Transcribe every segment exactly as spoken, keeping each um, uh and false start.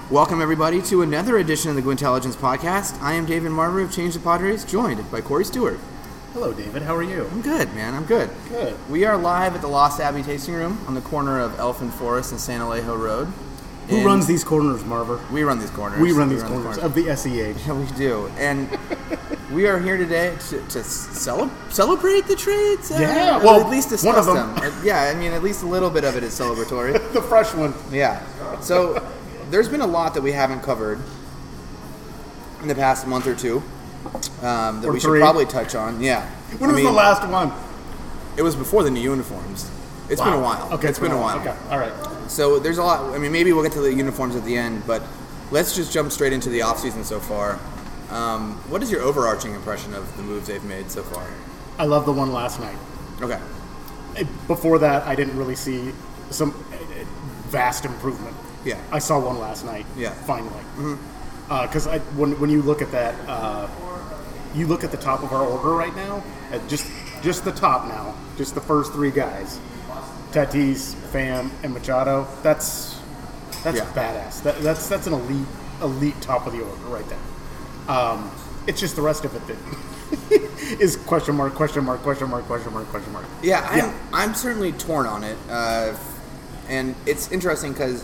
Welcome, everybody, to another edition of the Gwintelligence Podcast. I am David Marver of Change the Padres, joined by Corey Stewart. Hello, David. How are you? I'm good, man. I'm good. Good. We are live at the Lost Abbey Tasting Room on the corner of Elfin Forest and San Alejo Road. Who and runs these corners, Marver? We run these corners. We run these we run corners the of the S E H. Yeah, we do. And we are here today to, to cele- celebrate the trades. Uh, Yeah, or well, at least discuss one of them. them. Uh, yeah, I mean, at least a little bit of it is celebratory. The fresh one. Yeah. So there's been a lot that we haven't covered in the past month or two um, that Or we three. should probably touch on. Yeah. When I was mean, the last one? It was before the new uniforms. It's been a while. Okay, it's been a while. Okay, all right. So there's a lot. I mean, maybe we'll get to the uniforms at the end, but let's just jump straight into the offseason so far. Um, what is your overarching impression of the moves they've made so far? I love the one last night. Okay. Before that, I didn't really see some vast improvement. Yeah. I saw one last night. Yeah. Finally. Because mm-hmm. uh, when when you look at that, uh, you look at the top of our order right now. At just just the top now, just the first three guys, Tatis, Pham, and Machado. That's that's Yeah. badass. That, that's that's an elite elite top of the order right there. Um, it's just the rest of it that is question mark question mark question mark question mark question mark. Yeah, I'm, Yeah. I'm certainly torn on it. Uh, and it's interesting because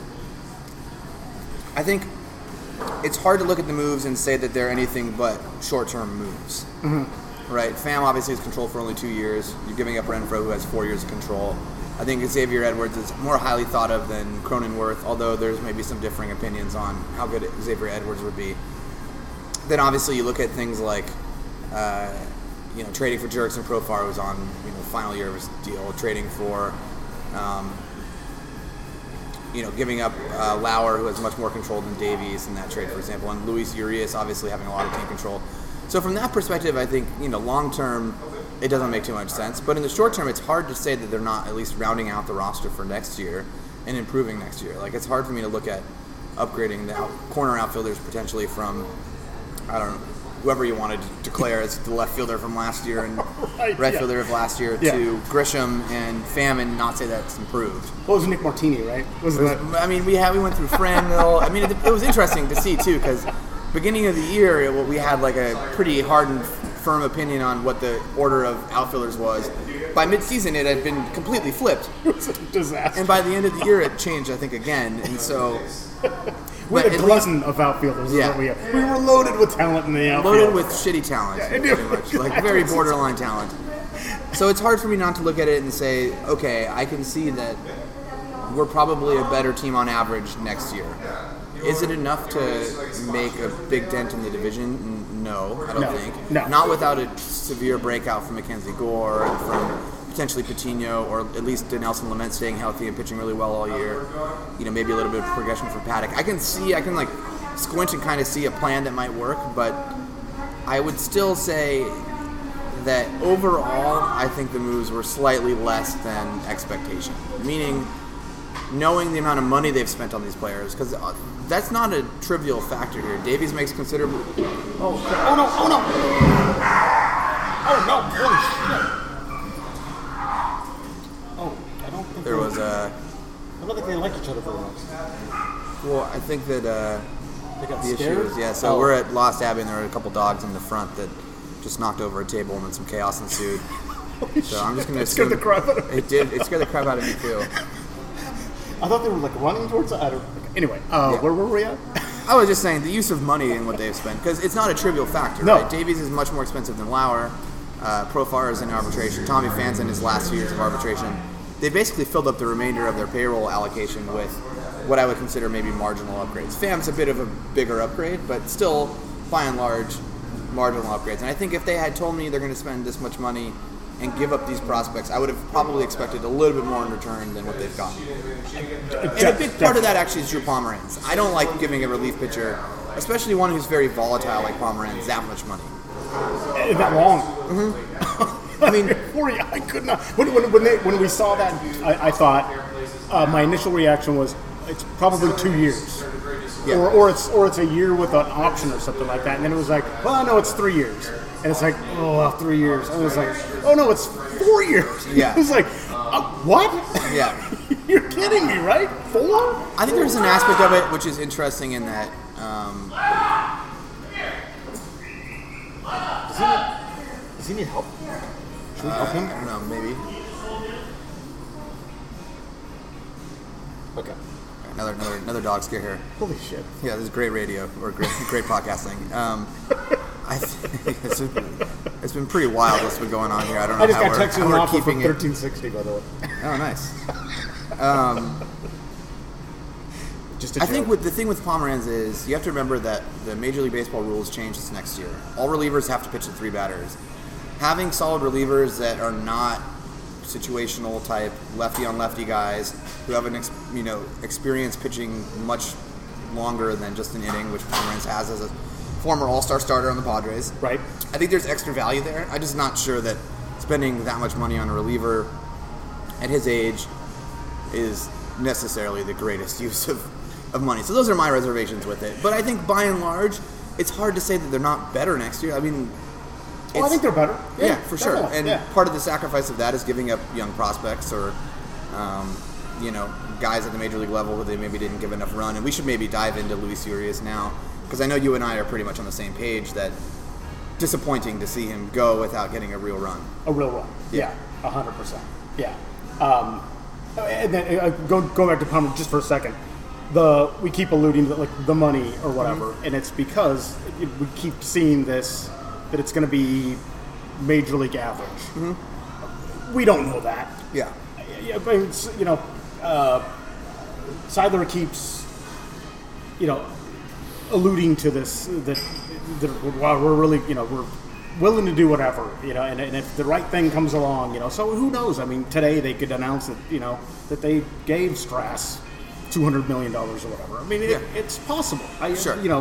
I think it's hard to look at the moves and say that they're anything but short-term moves. Mm-hmm. Right? Pham obviously has control for only two years. You're giving up Renfroe, who has four years of control. I think Xavier Edwards is more highly thought of than Cronenworth, although there's maybe some differing opinions on how good Xavier Edwards would be. Then obviously you look at things like, uh, you know, trading for Jurickson Profar, who's on you know final year of his deal, trading for, um, you know, giving up uh, Lauer, who has much more control than Davies in that trade, for example, and Luis Urias obviously having a lot of team control. So from that perspective, I think you know long term it doesn't make too much sense, but in the short term, it's hard to say that they're not at least rounding out the roster for next year and improving next year. Like it's hard for me to look at upgrading the out- corner outfielders potentially from, I don't know, whoever you want to declare as the left fielder from last year and Right, right yeah. fielder of last year Yeah. to Grisham and Pham and not say that's improved. What was Nick Martini, right? Wasn't that? I mean, we had we went through Franmil. I mean, it, it was interesting to see too because beginning of the year, it, we had like a pretty hard and firm opinion on what the order of outfielders was. By midseason, it had been completely flipped, It was a disaster. and by the end of the year, it changed. I think again, and so We're but a at glutton of outfielders. Yeah. Is what we have. We were loaded with talent in the outfield. loaded with shitty talent, Yeah, pretty much, like very borderline talent. So it's hard for me not to look at it and say, okay, I can see that we're probably a better team on average next year. Is it enough to make a big dent in the division? N- No, I don't No, think. no. Not without a severe breakout from Mackenzie Gore and from potentially Patino, or at least Nelson Lament staying healthy and pitching really well all year. You know, maybe a little bit of progression for Paddock. I can see, I can like squint and kind of see a plan that might work, but I would still say that overall, I think the moves were slightly less than expectation. Meaning, knowing the amount of money they've spent on these players, because that's not a trivial factor here. Davies makes considerable. Oh, oh no! Oh no! Oh no! Holy shit! Oh, I don't think There they, was a. I don't think they like each other very much. Well, I think that uh, They got the scared. issue is yeah. So Oh. we're at Lost Abbey, and there were a couple dogs in the front that just knocked over a table, and then some chaos ensued. So I'm just going to That scared the crap out of me. It did. It scared the crap out of me too. I thought they were like running towards it. I don't. Anyway, uh, Yeah. where were we at? I was just saying the use of money and what they've spent, because it's not a trivial factor. No. Right? Davies is much more expensive than Lauer. Uh, Profar is in arbitration. Tommy Phan's in his last two years of arbitration. They basically filled up the remainder of their payroll allocation with what I would consider maybe marginal upgrades. Pham's a bit of a bigger upgrade, but still, by and large, marginal upgrades. And I think if they had told me they're going to spend this much money and give up these prospects, I would have probably expected a little bit more in return than what they've gotten. And a big part of that actually is Drew Pomeranz. I don't like giving a relief pitcher, especially one who's very volatile like Pomeranz, that much money. Is that long? Mm-hmm. I mean, Four years, I could not. When, when, when, they, when we saw that, I, I thought uh, my initial reaction was it's probably two years, Yeah. or or it's or it's a year with an option or something like that. And then it was like, well, no, it's three years. And it's like, oh, well, three years. And it was like, oh no, it's four years. Yeah. It was like, Uh, what? Yeah. You're kidding me, right? Four? I think there's an aspect of it which is interesting in that. Um, does, he need, does he need help? Should we help uh, him? I don't know, maybe. Okay. Another another another dog scare here. Holy shit. Yeah, this is great radio or great great podcasting. Um, I think it's been, it's been pretty wild what's been going on here. I don't know I just how got we're, texted how an we're offer for keeping it. thirteen sixty, by the way. Oh, nice. Um, Just a I joke. think with the thing with Pomeranz is you have to remember that the Major League Baseball rules change this next year. All relievers have to pitch to three batters. Having solid relievers that are not situational type lefty on lefty guys who have an ex, you know experience pitching much longer than just an inning, which Pomeranz has as a former All-Star starter on the Padres. Right. I think there's extra value there. I'm just not sure that spending that much money on a reliever at his age is necessarily the greatest use of, of money. So those are my reservations with it. But I think by and large, it's hard to say that they're not better next year. I mean, Well, I think they're better. yeah, Yeah, for sure. definitely, And yeah. part of the sacrifice of that is giving up young prospects or, um, you know, guys at the major league level who they maybe didn't give enough run. And we should maybe dive into Luis Urias now, because I know you and I are pretty much on the same page that disappointing to see him go without getting a real run. A real run. Yeah. Yeah, a hundred percent. Yeah. Um, and then uh, go go back to Palmer just for a second. The we keep alluding to like the money or whatever, Mm-hmm. and it's because it, we keep seeing this that it's going to be major league average. Mm-hmm. We don't know that. Yeah. Yeah, but it's, you know, uh, Seidler keeps, you know, alluding to this that, that while we're really, you know, we're willing to do whatever, you know, and, and if the right thing comes along, you know, so who knows? I mean, today they could announce that, you know, that they gave Strass two hundred million dollars or whatever. I mean, it, Yeah. it's possible. I, Sure. You know,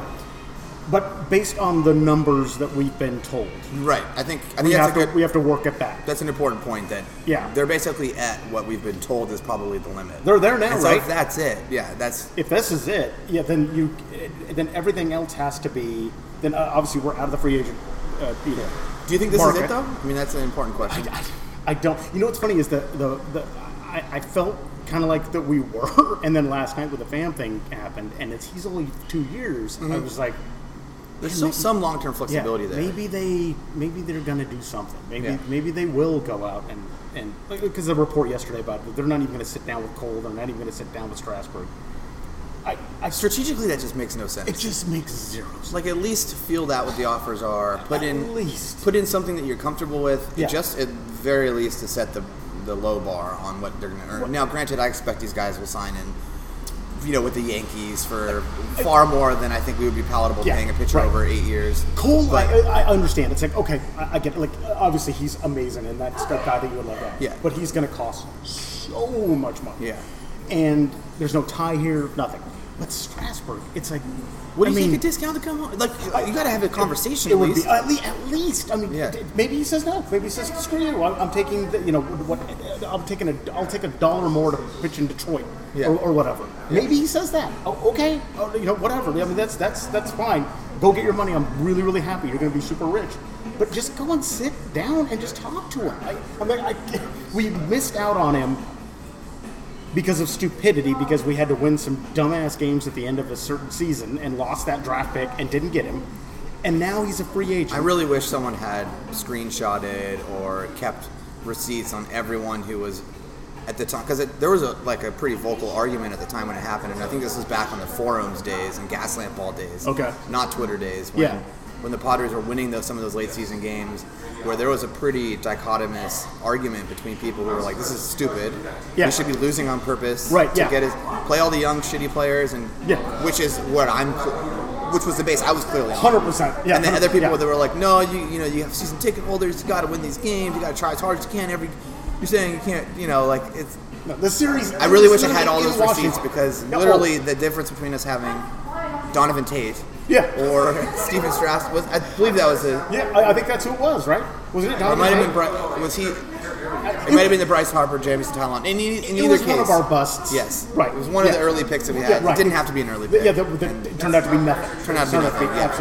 but based on the numbers that we've been told, Right. I think I think we that's have a to good, we have to work at that. that's an important point that Yeah. they're basically at what we've been told is probably the limit. They're there now, And so right? if that's it. Yeah, that's If this is it, yeah, then you, then everything else has to be. Then uh, obviously we're out of the free agent. Uh, you know, Do you think this is market. it though? I mean, that's an important question. I, I, I don't. You know what's funny is that the the I, I felt kind of like that we were, and then last night with the fam thing happened, and it's he's only two years. I was like, There's still some long-term flexibility yeah, there. maybe they maybe they're gonna do something. Maybe Yeah. maybe they will go out and and because the report yesterday about it, they're not even gonna sit down with Cole. They're not even gonna sit down with Strasburg. I, I Strategically, that just makes no sense. it just makes zero sense. Like at least feel out what the offers are. Put At in least. put in something that you're comfortable with. Yeah. Just at very least to set the the low bar on what they're going to earn. Now, granted, I expect these guys will sign in, you know, with the Yankees for far more than I think we would be palatable Yeah, paying a pitcher right. over eight years. Cole, But- I, I understand. It's like, okay, I, I get it. Like, obviously he's amazing, and that's the guy that you would love that. Yeah. But he's going to cost so much money. Yeah. And there's no tie here, nothing. But Strasburg, it's like, What do I you mean, think a discount to come on? Like you got to have a conversation It at would least. be at least, at least. I mean, Yeah. d- maybe he says no. Maybe he says screw you. I'm, I'm taking, the, you know, what I'm taking a, I'll take a dollar more to pitch in Detroit Yeah. or, or whatever. Maybe he says that. Oh, okay, oh, you know, whatever. I mean, that's that's that's fine. Go get your money. I'm really really happy. You're going to be super rich. But just go and sit down and just talk to him. I, I mean, I, we missed out on him because of stupidity, because we had to win some dumbass games at the end of a certain season and lost that draft pick and didn't get him. And now he's a free agent. I really wish someone had screenshotted or kept receipts on everyone who was at the time, because there was a like a pretty vocal argument at the time when it happened, and I think this was back on the forums days and Gaslamp Ball days, Okay. not Twitter days. When, Yeah. when the Padres were winning those, some of those late season games, where there was a pretty dichotomous argument between people who were like, "This is stupid. Yeah. We should be losing on purpose Right, to yeah. get his play all the young shitty players," and Yeah. which is what I'm, cl- which was the base I was clearly on. Hundred percent. Yeah. And then other people yeah. that were like, no, you you know, you have season ticket holders, you got to win these games, you got to try as hard as you can. Every you're saying you can't, you know, like it's. No, the series. I really wish I literally had all in those Washington. receipts because Yeah, literally oh, the difference between us having Donovan Tate Yeah. or Steven Strauss was, I believe that was a. Yeah, I, I think that's who it was, right? Was it? It Donovan might have Tate? been Bri- was he? It might have been the Bryce Harper, Jamison Talon. In, e- in It either was case, one of our busts. yes, Right. It was one of Yeah. the early picks that we had. Yeah, right. It didn't have to be an early The- pick. yeah, the, the, it turned out to be nothing. Turned out to be nothing, yeah. Absolutely.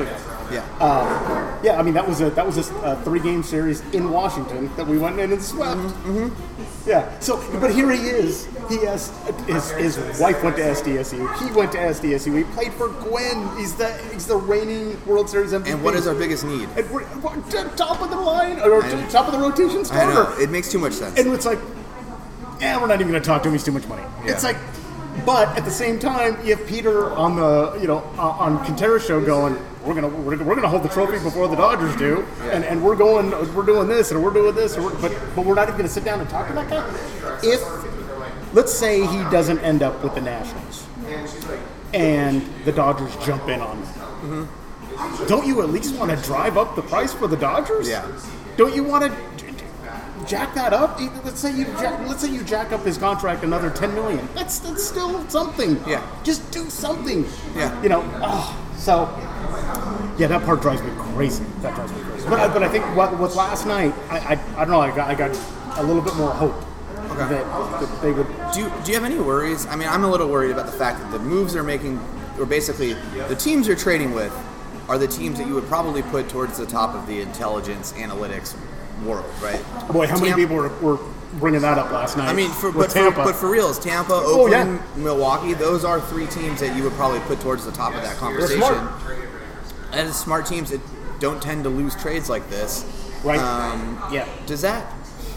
Yeah. Uh, yeah, I mean that was a that was a, a three game series in Washington that we went in and swept. Mm-hmm. Mm-hmm. Yeah. So, but here he is. He has his his wife went to S D S U. He went to S D S U. He played for Gwen. He's the he's the reigning World Series M V P. And what is our biggest need? And we're, we're top of the line or I, top of the rotation starter. I know. It makes too much sense. And it's like, yeah, we're not even going to talk to him. He's too much money. Yeah. It's like, but at the same time, you have Peter on the you know uh, on Quintera's show going, we're gonna we're, we're gonna hold the trophy before the Dodgers do, yeah. and and we're going we're doing this and we're doing this, or we're, but but we're not even going to sit down and talk to that guy. If let's say he doesn't end up with the Nationals, and the Dodgers jump in on him, mm-hmm. don't you at least want to drive up the price for the Dodgers? Yeah. Don't you want to jack that up? Let's say you jack, let's say you jack up his contract another ten million. That's that's still something. Yeah. Just do something. Yeah. You know. Oh, so yeah, that part drives me crazy. That drives me crazy. But I, but I think what with last night, I, I I don't know. I got I got a little bit more hope. Okay. That, that they would. Do you, do you have any worries? I mean, I'm a little worried about the fact that the moves they're making, or basically the teams you're trading with, are the teams that you would probably put towards the top of the intelligence analytics world, right? Boy, how many Tampa, people were, were bringing that up last night? I mean, for, with but, Tampa. For, but for reals, Tampa, Oh, Oakland, yeah. Milwaukee, those are three teams that you would probably put towards the top of that conversation. They're smart. And smart teams that don't tend to lose trades like this. Right. Um, yeah. Does that...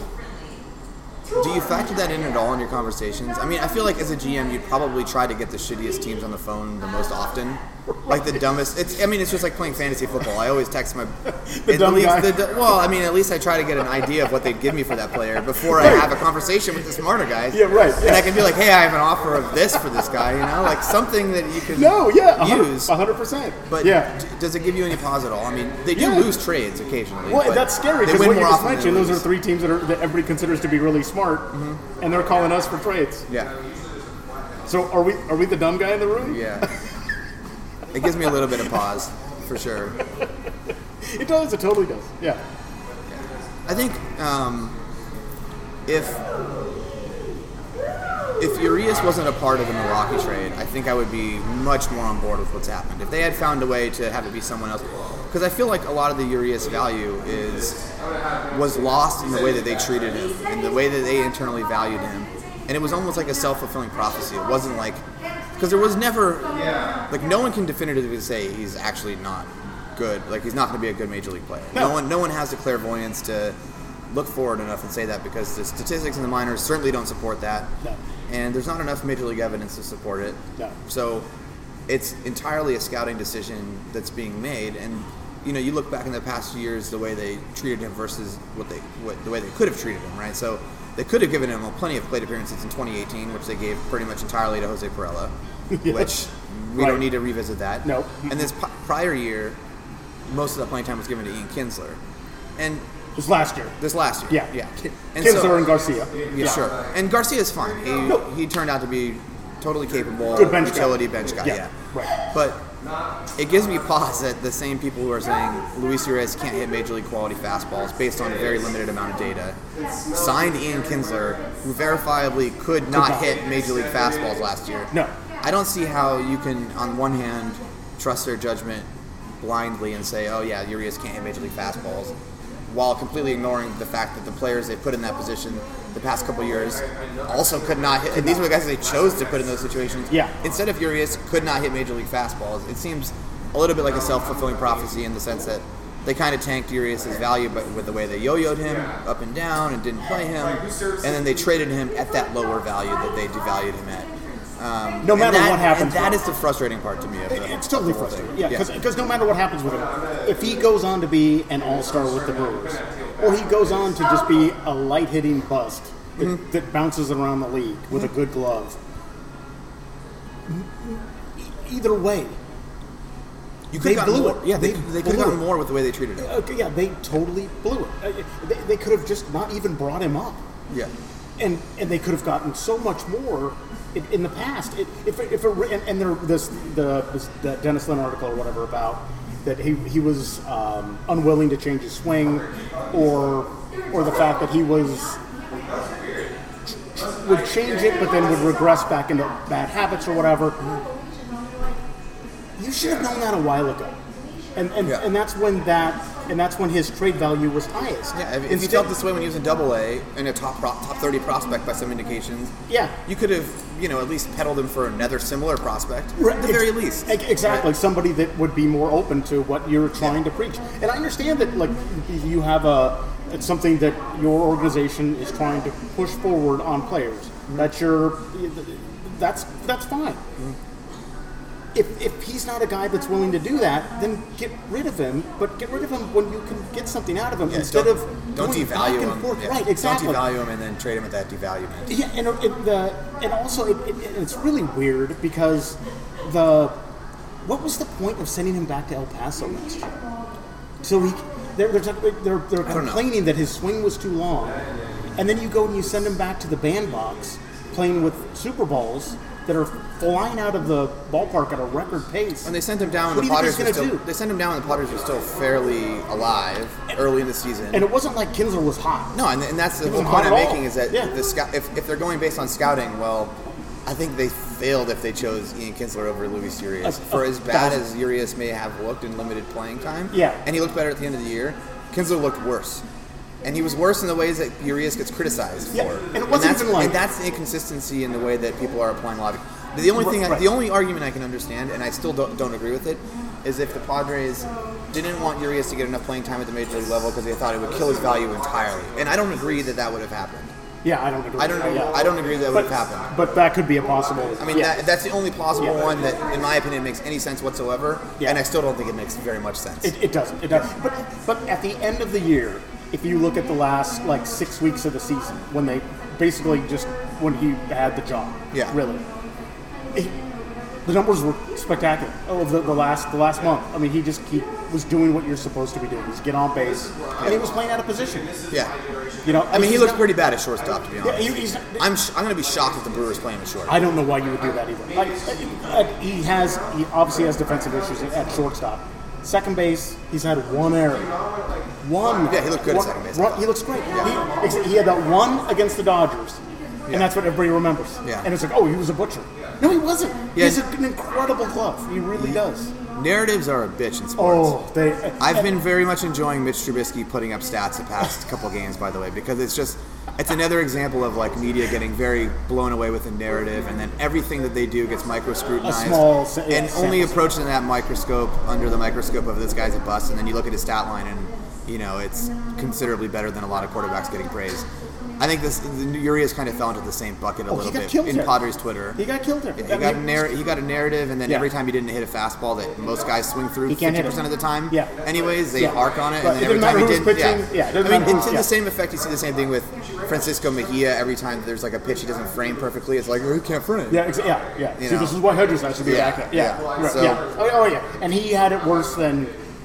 Do you factor that in at all in your conversations? I mean, I feel like as a G M, you'd probably try to get the shittiest teams on the phone the most often. Like the dumbest. It's. I mean, it's just like playing fantasy football. I always text my. the dumb least, guy. The, well, I mean, at least I try to get an idea of what they'd give me for that player before I have a conversation with the smarter guys. Yeah, right. Yeah. And I can be like, hey, I have an offer of this for this guy. You know, like something that you can no, yeah, use. one hundred percent. But yeah. d- does it give you any pause at all? I mean, they do Yeah. lose trades occasionally. Well, but that's scary they because win what you more just often than mentioned, they those are lose. three teams that, are, that everybody considers to be really smart, mm-hmm. and they're calling us for trades. Yeah. So are we? Are we the dumb guy in the room? Yeah. It gives me a little bit of pause, for sure. It does. It totally does. Yeah. I think um, if if Urias wasn't a part of the Milwaukee trade, I think I would be much more on board with what's happened. If they had found a way to have it be someone else, because I feel like a lot of the Urias value is was lost in the way that they treated him and the way that they internally valued him, and it was almost like a self-fulfilling prophecy. It wasn't like because there was never like no one can definitively say he's actually not good. Like he's not going to be a good major league player. No. no one, no one has the clairvoyance to look forward enough and say that because the statistics in the minors certainly don't support that. No. And there's not enough major league evidence to support it. No. So it's entirely a scouting decision that's being made. And you know, you look back in the past few years, the way they treated him versus what they, what the way they could have treated him, right? So they could have given him plenty of plate appearances in twenty eighteen, which they gave pretty much entirely to Jose Perella, yeah. which we right. don't need to revisit that. No. And this p- prior year, most of the playing time was given to Ian Kinsler, and this last year. This last year, yeah, yeah. And Kinsler so, and Garcia. Yeah, yeah, sure. And Garcia's fine. He no. he turned out to be totally capable, good bench utility guy. bench guy. Yeah, yeah. right. But it gives me pause that the same people who are saying Luis Urias can't hit major league quality fastballs based on a very limited amount of data signed Ian Kinsler, who verifiably could not, could not hit major league fastballs last year. No. I don't see how you can, on one hand, trust their judgment blindly and say, oh yeah, Urias can't hit major league fastballs, while completely ignoring the fact that the players they put in that position the past couple years also could not hit. And these were the guys that they chose to put in those situations. Yeah. Instead of Urias could not hit major league fastballs. It seems a little bit like a self-fulfilling prophecy in the sense that they kind of tanked Urias' value, but with the way they yo-yoed him up and down and didn't play him, and then they traded him at that lower value that they devalued him at. Um, no matter that, what happens, and that is the frustrating part to me. Of the, it's totally the whole frustrating. thing. Yeah, because yeah. no matter what happens with him, if he goes on to be an all-star with the Brewers, or he goes on to just be a light-hitting bust that, mm-hmm. that bounces around the league with mm-hmm. a good glove, either way, you they blew blew it. it. Yeah, they, they, they could have gotten more with the way they treated him. Uh, yeah, they totally blew it. Uh, they, they could have just not even brought him up. Yeah. And and they could have gotten so much more in, in the past. It, if it, if it, and, and there this the this, the Dennis Lynn article or whatever about that he he was um, unwilling to change his swing, or or the fact that he was would change it but then would regress back into bad habits or whatever. You should have known that a while ago. and and, Yeah. and that's when that and that's when his trade value was highest. Yeah, if, if you Instead- felt this way when he was in Double A and a top pro, top thirty prospect by some indications, Yeah. you could have you know at least peddled him for another similar prospect Right, at the ex- very least. ex- Exactly, Right? somebody that would be more open to what you're trying to preach. And I understand that, like, you have a it's something that your organization is trying to push forward on players. Mm-hmm. That's your that's that's fine. Mm-hmm. If, if he's not a guy that's willing to do that, then get rid of him. But get rid of him when you can get something out of him Yeah, instead don't, of don't going devalue back and him. forth. Yeah, Right, exactly. Don't devalue him and then trade him at that devaluement. Yeah, and it, the and also it, it, it's really weird because the what was the point of sending him back to El Paso last year? So he they're they're they're, they're I don't know. complaining that his swing was too long, and then you go and you send him back to the bandbox playing with Super Bowls that are flying out of the ballpark at a record pace. And they sent him down What when do the you think Padres were he's still. gonna do? They sent him down when the Padres were still fairly alive early in the season. And it wasn't like Kinsler was hot. No, and, and that's the He whole wasn't point hot I'm at all. making is that Yeah. the scout, if, if they're going based on scouting, well, I think they failed if they chose Ian Kinsler over Luis Urias. A- For a as bad thousand. as Urias may have looked in limited playing time, Yeah. and he looked better at the end of the year, Kinsler looked worse. And he was worse in the ways that Urias gets criticized Yeah, for. and it wasn't that's, even like- and that's the inconsistency in the way that people are applying logic. The only thing, I, Right. the only argument I can understand, and I still don't, don't agree with it, is if the Padres didn't want Urias to get enough playing time at the major league level because they thought it would kill his value entirely. And I don't agree that that would have happened. Yeah, I don't agree. I don't. with that, yeah. I don't agree that would But, have happened. but that could be a possible. I mean, yeah. that, that's the only possible Yeah. one that, in my opinion, makes any sense whatsoever. Yeah. And I still don't think it makes very much sense. It, it doesn't. It doesn't. But but at the end of the year, if you look at the last like six weeks of the season, when they basically just when he had the job, Yeah. really, it, the numbers were spectacular. Oh, the, the last the last month. I mean, he just he was doing what you're supposed to be doing. He's get on base, and he was playing out of position. yeah. You know, I mean, he he's looked not- pretty bad at shortstop, to be Yeah, honest. he, he's. I'm sh- I'm going to be shocked if the Brewers play him at short. I don't know why you would do that either. Like, uh, he has, he obviously has defensive issues at shortstop. Second base, he's had one error. One. Yeah, he looked good at one- second base, I one- thought. he looks great. He, he had that one against the Dodgers, Yeah. and that's what everybody remembers. Yeah. And it's like, oh, he was a butcher. No, he wasn't. He Yeah. has an incredible glove. He really does. Narratives are a bitch in sports. Oh, they. I've been very much enjoying Mitch Trubisky putting up stats the past couple games, by the way, because it's just it's another example of like media getting very blown away with the narrative, and then everything that they do gets micro scrutinized, A small sa- yeah, and only sample. approaching that microscope under the microscope of this guy's a bust, and then you look at his stat line, and you know it's considerably better than a lot of quarterbacks getting praised. I think this the Urias kind of fell into the same bucket a Oh, he little got bit killed in there. Padres Twitter. He got killed there. Yeah, I he got a mean, narr- he got a narrative, and then Yeah. every time he didn't hit a fastball that most guys swing through He can't fifty hit it. percent of the time. Yeah. Anyways, they Yeah. hark on it, But and then it every doesn't time he matter did, who's yeah. pitching. Yeah, it doesn't I mean, matter it's who- to yeah. the same effect. You see the same thing with Francisco Mejia. Every time there's like a pitch he doesn't frame perfectly, it's like, oh, he can't frame it. Yeah, exa- yeah, yeah. You See, know. this is why Hedges has to be Yeah, back there. Yeah, yeah. right, So- yeah. Oh, oh, yeah. And he had it worse than.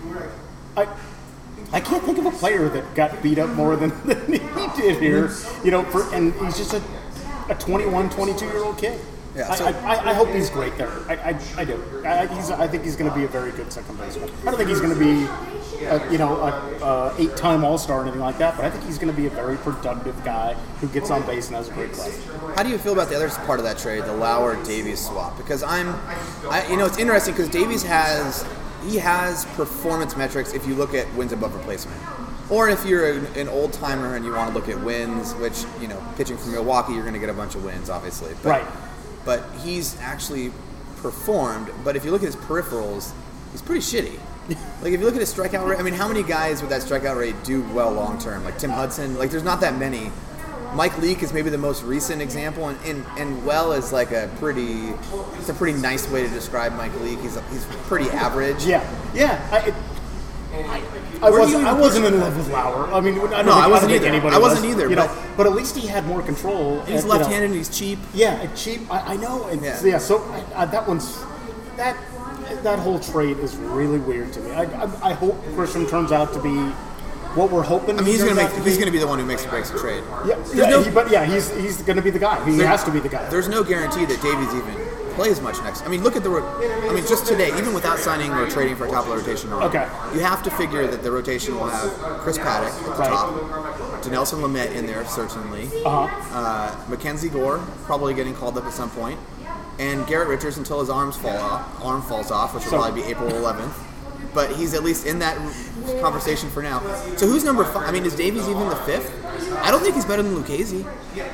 I, I can't think of a player that got beat up more than, than he did here. You know, for, and he's just a, a twenty-one, twenty-two year old kid. Yeah, I, so- I, I, I hope he's great there. I, I, I do. I, he's, I think he's going to be a very good second baseman. I don't think he's going to be, a, you know, a, a eight-time All-Star or anything like that. But I think he's going to be a very productive guy who gets on base and has a great play. How do you feel about the other part of that trade, the Lauer-Davies swap? Because I'm, I, you know, it's interesting because Davies has, he has performance metrics if you look at wins above replacement. Or if you're an, an old timer and you want to look at wins, which, you know, pitching from Milwaukee, you're going to get a bunch of wins, obviously. But, Right. But he's actually performed. But if you look at his peripherals, he's pretty shitty. Like, if you look at his strikeout rate, I mean, how many guys with that strikeout rate do well long term? Like Tim Hudson, like, there's not that many. Mike Leake is maybe the most recent example, and, and, and well is like a pretty, it's a pretty nice way to describe Mike Leake. He's he's pretty average. Yeah, yeah. I, it, I, I Where do wasn't. you- I wasn't in love with Lauer. I mean, I don't No, think, I wasn't don't think either. Anybody I wasn't was, either, You but- know, but at least he had more control. He's and, you know, left-handed and he's cheap. Yeah, and cheap. I, I know. And Yeah. yeah. So I, I, that one's that that whole trade is really weird to me. I, I, I hope Grisham turns out to be what we're hoping. I mean, he's turns gonna out make to he's be. gonna be the one who makes or breaks the trade. Yeah, There's yeah, no- he- but yeah, he's he's going to be the guy. He There- has to be the guy. There's no guarantee that Davies even plays much next. I mean, look at the. ro- I mean, just today, even without signing or trading for a top of the rotation arm, Okay. you have to figure that the rotation will have Chris Paddock at the Right. top, Dinelson Lamet in there certainly, Uh-huh. uh, Mackenzie Gore probably getting called up at some point, and Garrett Richards until his arms fall off, arm falls off, which will So- probably be April eleventh. but he's at least in that conversation for now. So who's number five? I mean, is Davies even the fifth? I don't think he's better than Lucchesi.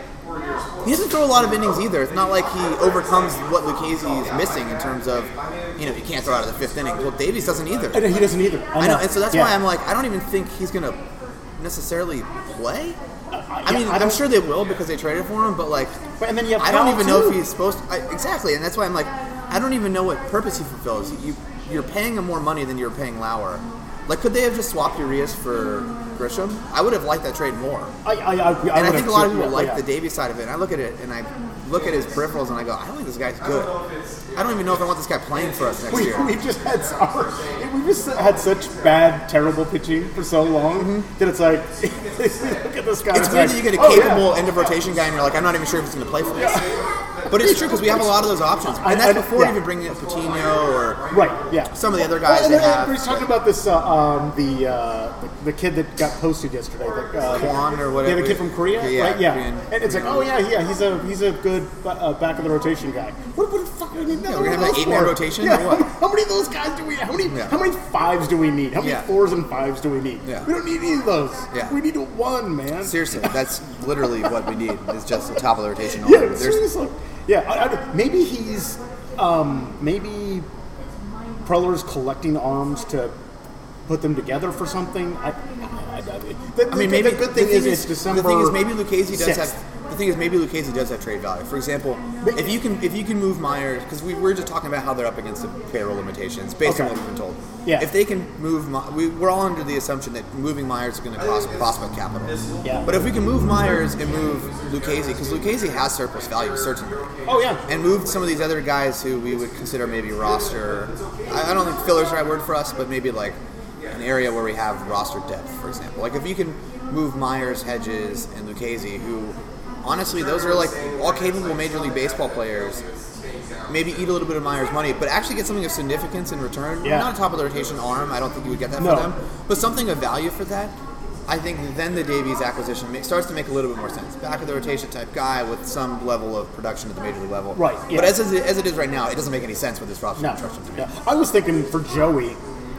He doesn't throw a lot of innings either. It's not like he overcomes what Lucchesi is missing in terms of, you know, he can't throw out of the fifth inning. Well, Davies doesn't either. I know, he doesn't either. I know, I know and so that's yeah. why I'm like, I don't even think he's going to necessarily play. Uh, I yeah, mean, I I'm sure they will because they traded for him, but like, but, and then you have I don't Powell even know too. if he's supposed to. I, exactly, and that's why I'm like, I don't even know what purpose he fulfills. You, you're paying him more money than you're paying Lauer. Like, could they have just swapped Urias for Grisham? I would have liked that trade more. I, I, I, I and I think a lot of people yeah, like yeah. the Davies side of it. And I look at it and I look at his peripherals and I go, I don't think this guy's good. I don't even know if I want this guy playing for us next we, year. We've just had our, we just had such bad, terrible pitching for so long mm-hmm. that it's like, look at this guy. It's, it's weird like, that you get a oh, capable yeah. end of rotation guy and you're like, I'm not even sure if he's going to play for this. Yeah. But it's true because we have a lot of those options. And I- that's I- before yeah. even bringing in Patino or Right, yeah. some of the other guys well, they and then have. We're talking about this, uh, um, the, uh, the the kid that got posted yesterday. The, uh, Kwan or whatever. Yeah, the kid from Korea, Yeah, right? Yeah, Korean. and it's like, oh yeah, yeah, he's a he's a good uh, back of the rotation guy. What, what the fuck do we need? Yeah, we're gonna have an eight-man rotation Yeah, or what? How many of those guys do we? How many? Yeah. How many fives do we need? How many Yeah. fours and fives do we need? Yeah. We don't need any of those. Yeah. We need a one, man. Seriously, that's literally what we need. Is just a top of the rotation. Yeah, There's- seriously. Yeah, I, I, maybe he's um, maybe Preller's collecting arms to put them together for something. I, I, I, the, I mean, maybe the good thing, the is, thing it's December. The thing is, maybe Lucchesi does sixth. have. The thing is, maybe Lucchesi does have trade value. For example, if you can if you can move Myers, because we were just talking about how they're up against the payroll limitations, based on Okay. what we've been told. Yeah. If they can move, My- we, we're all under the assumption that moving Myers is going to cost prospect capital. Yeah. But if we can move Myers and move Lucchesi, because Lucchesi has surplus value certainly. Oh yeah. And move some of these other guys who we would consider maybe roster. I, I don't think filler's the right word for us, but maybe like an area where we have roster depth, for example. Like if you can move Myers, Hedges, and Lucchesi, who honestly those are like all capable Major League Baseball players. Maybe eat a little bit of Myers' money, but actually get something of significance in return. Yeah. Not a top of the rotation arm. I don't think you would get that No. for them, but something of value for that. I think then the Davies acquisition ma- starts to make a little bit more sense. Back of the rotation type guy with some level of production at the major league level. Right, yeah. But as, as it is right now, it doesn't make any sense with this roster No, construction to me. no. I was thinking for Joey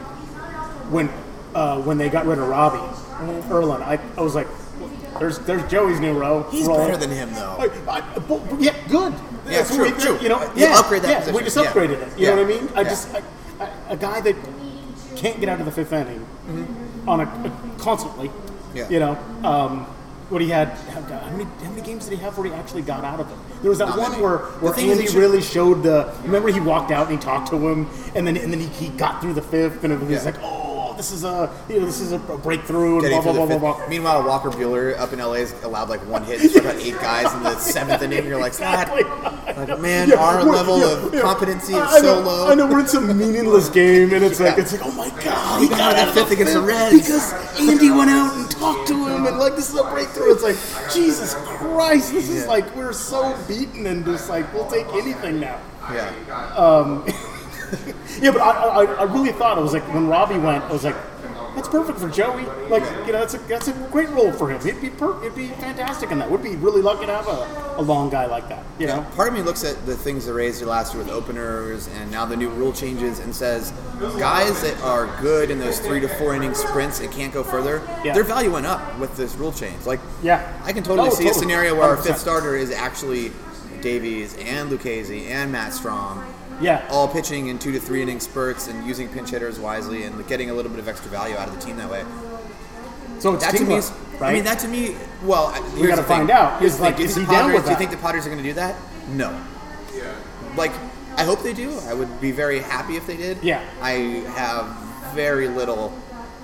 when uh, when they got rid of Robbie Erlin. I, I was like, there's there's Joey's new row. He's role. better than him though. I, I, but, yeah, good. Yeah, That's true, what we, true. You know, You yeah, upgrade that yeah, position. We just Yeah. upgraded it. You Yeah. know what I mean? I Yeah. just I, I, a guy that can't get out of the fifth inning Mm-hmm. on a, a constantly. Yeah. You know, um, what he had. How many how many games did he have where he actually got out of it? There was that Not one many. where, The where thing is, Andy he should- really showed the. Remember, he walked out and he talked to him, and then and then he, he got through the fifth, and it was Yeah. like, oh, this is a you know this is a breakthrough, and Getting blah blah through blah the blah fifth. blah. Meanwhile, Walker Buehler up in L A is allowed like one hit. He's got eight guys in the seventh inning. You're like, Exactly. God, like man, Yeah, our we're- level yeah, of yeah. competency is I so know, low. I know we're in some meaningless game, and it's like Yeah. it's like, oh my god, He got out of that fifth against the Reds. because Andy went out and talked to him, and like this is a breakthrough. It's like Jesus Christ, this is Yeah. like we're so beaten, and just like we'll take anything now. Yeah. Yeah, but I, I, I really thought it was like when Robbie went, I was like, that's perfect for Joey. Like you know, that's a that's a great role for him. He'd be per, it'd be fantastic in that. We'd be really lucky to have a, a long guy like that. You know. Part of me looks at the things the Rays did last year with openers and now the new rule changes and says, guys that are good in those three to four inning sprints and can't go further, Yeah. their value went up with this rule change. Like, Yeah. I can totally Oh, see a totally. scenario where our one hundred percent. fifth starter is actually Davies and Lucchesi and Matt Strom, Yeah. all pitching in two to three inning spurts and using pinch hitters wisely and getting a little bit of extra value out of the team that way. So it's That to me Tingler, is, right? I mean, that to me, well, here's We gotta the thing. find out. Here's Is the like, thing. is Do he the down Padres- with Do you that? think the Padres are going to do that? No. Like, I hope they do. I would be very happy if they did. Yeah. I have very little,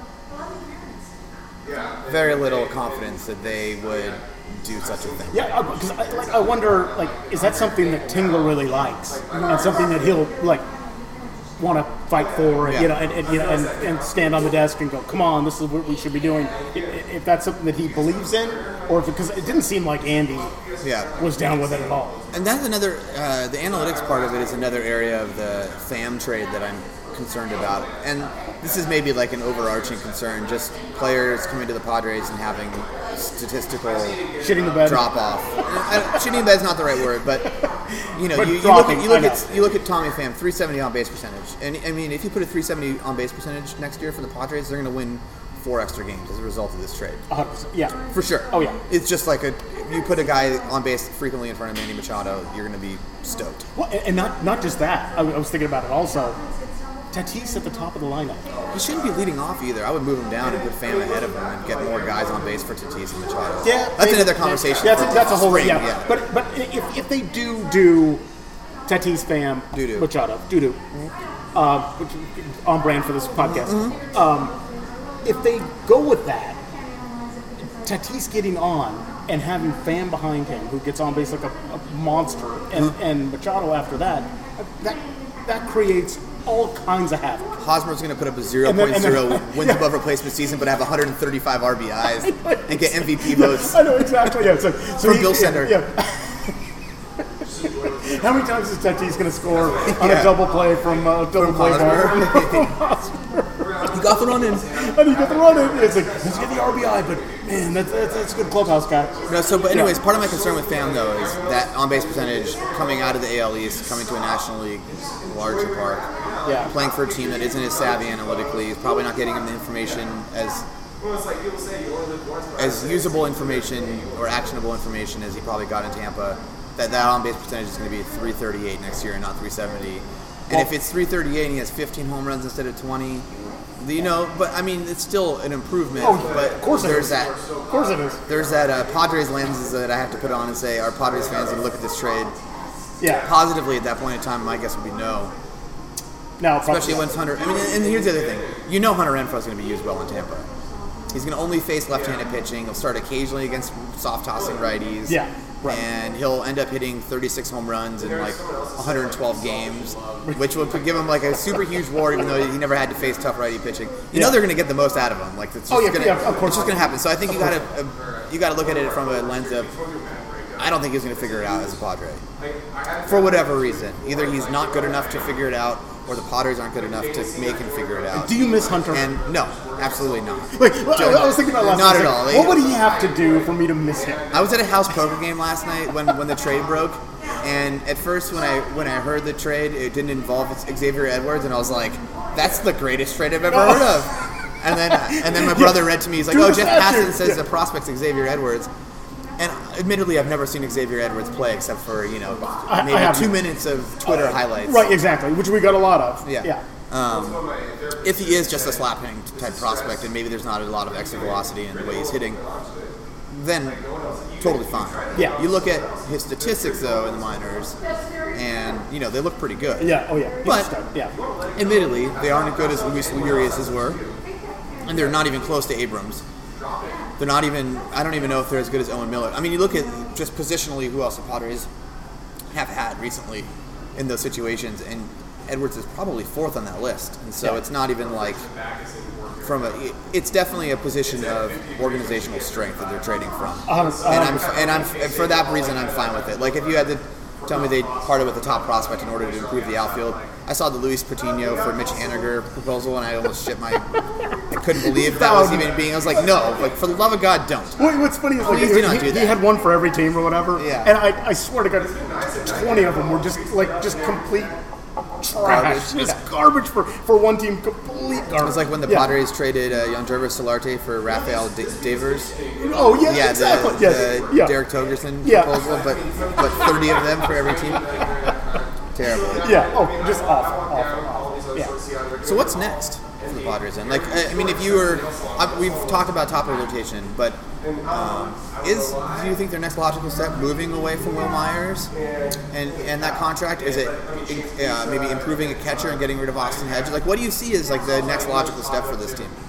very little confidence that they would do such a thing. Yeah, because I, like, I wonder, like, is that something that Tingler really likes, and something that he'll like want to fight for, and Yeah. you know, and, and you know, and, and stand on the desk and go, "Come on, this is what we should be doing." If, if that's something that he believes in, or if because it didn't seem like Andy Yeah. was down with it at all. And that's another, uh, the analytics part of it is another area of the Pham trade that I'm concerned about, and this is maybe like an overarching concern, just players coming to the Padres and having statistical shitting the bed drop off. Shitting the bed's not the right word, but you know, but you, you dropping, look at you look I at you look at Tommy Pham, three seventy on base percentage, and I mean, if you put a three seventy on base percentage next year for the Padres, they're going to win four extra games as a result of this trade. Uh, yeah, for sure. Oh yeah, it's just like a you put a guy on base frequently in front of Manny Machado, you're going to be stoked. Well, and not not just that. I, I was thinking about it also. Tatis at the top of the lineup. He shouldn't be leading off either. I would move him down and put Pham ahead of him and get more guys on base for Tatis and Machado. Yeah, that's another conversation. That's, that's, that's a whole spring, yeah. yeah. But but if, if they do do Tatis, Pham, Doo-doo. Machado, doo doo, mm-hmm. uh, which is on brand for this podcast. Mm-hmm. Um, if they go with that, Tatis getting on and having Pham behind him, who gets on base like a, a monster, and, mm-hmm. and Machado after that, that that creates all kinds of havoc. Hosmer's going to put up a zero point zero wins yeah. above replacement season, but have one hundred thirty-five R B Is and get M V P votes. I know exactly. Yeah, so, so from he, Bill Center. Yeah. yeah. How many times is Tatis going to score on yeah. a double play from uh, double from play Hosmer? He got the run in. And he got the run in. It's like, let's get the R B I, but man, that's, that's, that's a good clubhouse guy. No, so, but anyways, yeah. part of my concern with Pham, though, is that on-base percentage coming out of the A L East, coming to a National League larger park, yeah. playing for a team that isn't as savvy analytically, is probably not getting him the information as as usable information or actionable information as he probably got in Tampa. That that on-base percentage is going to be three thirty-eight next year and not three seventy. And well, if it's three thirty-eight and he has fifteen home runs instead of twenty, you know, but I mean, it's still an improvement. Oh, but of course there's it is. that. Of course it is. There's that uh, Padres lenses that I have to put on and say, are Padres fans going to look at this trade yeah. positively at that point in time? My guess would be no. No, especially when Hunter. I mean, and here's the other thing. You know, Hunter Renfroe is going to be used well in Tampa. He's going to only face left-handed pitching. He'll start occasionally against soft-tossing righties. Yeah. Right. And he'll end up hitting thirty-six home runs in like one hundred twelve games, which would give him like a super huge WAR, even though he never had to face tough righty pitching. You yeah. know they're going to get the most out of him. Like it's just oh, yeah, going yeah, to it's just going to happen. So I think you got to uh, you got to look at it from a lens of I don't think he's going to figure it out as a Padre for whatever reason. Either he's not good enough to figure it out, or the Padres aren't good enough to make him figure it out. Do you miss Hunter? And no, absolutely not. Like, well, I was thinking about last Not night. at all. Like, what would he have to do for me to miss him? I was at a house poker game last night when, when the trade broke, and at first when I when I heard the trade, it didn't involve Xavier Edwards, and I was like, that's the greatest trade I've ever oh. heard of. And then and then my brother read to me, he's like, oh, Jeff Passan says yeah. the prospect's Xavier Edwards. And admittedly, I've never seen Xavier Edwards play except for, you know, maybe I, I two minutes of Twitter uh, highlights. Right, exactly, which we got a lot of. Yeah. yeah. Um, if he is just a slap hitting type prospect and maybe there's not a lot of extra velocity in the way he's hitting, then totally fine. Yeah. You look at his statistics, though, in the minors, and, you know, they look pretty good. Yeah, oh yeah. But, yeah. admittedly, they aren't as good as Luis Urias's were, and they're not even close to Abrams. They're not even, I don't even know if they're as good as Owen Miller. I mean, you look at just positionally who else the Padres have had recently in those situations, and Edwards is probably fourth on that list. And so yeah. it's not even like from a, it's definitely a position of organizational strength that they're trading from. Uh, uh, and I'm, and I'm, for that reason, I'm fine with it. Like if you had to tell me they parted with the top prospect in order to improve the outfield, I saw the Luis Patino for Mitch Haniger proposal, and I almost shit my. I couldn't believe that was even being. I was like, no, like for the love of God, don't. Wait, what's funny is like Please he, do not he, do that. he had one for every team or whatever. Yeah. And I, I swear to God, twenty of them were just like just complete trash. Garbage. Just Yeah. garbage for, for one team. Complete garbage. It was like when the yeah. Padres traded uh, Yandreva Solarte for Rafael D- Devers. Oh yeah, Yeah, exactly. the, yes. the yeah. Derek Togerson Yeah. proposal, but but thirty of them for every team. Terrible. Yeah. Oh, just awful, awful, awful. Yeah. So what's next for the Padres then? Like, I mean, if you were, uh, we've talked about top of rotation, but um, is do you think their next logical step moving away from Will Myers and and that contract? Is it uh, maybe improving a catcher and getting rid of Austin Hedges? Like, what do you see as like the next logical step for this team?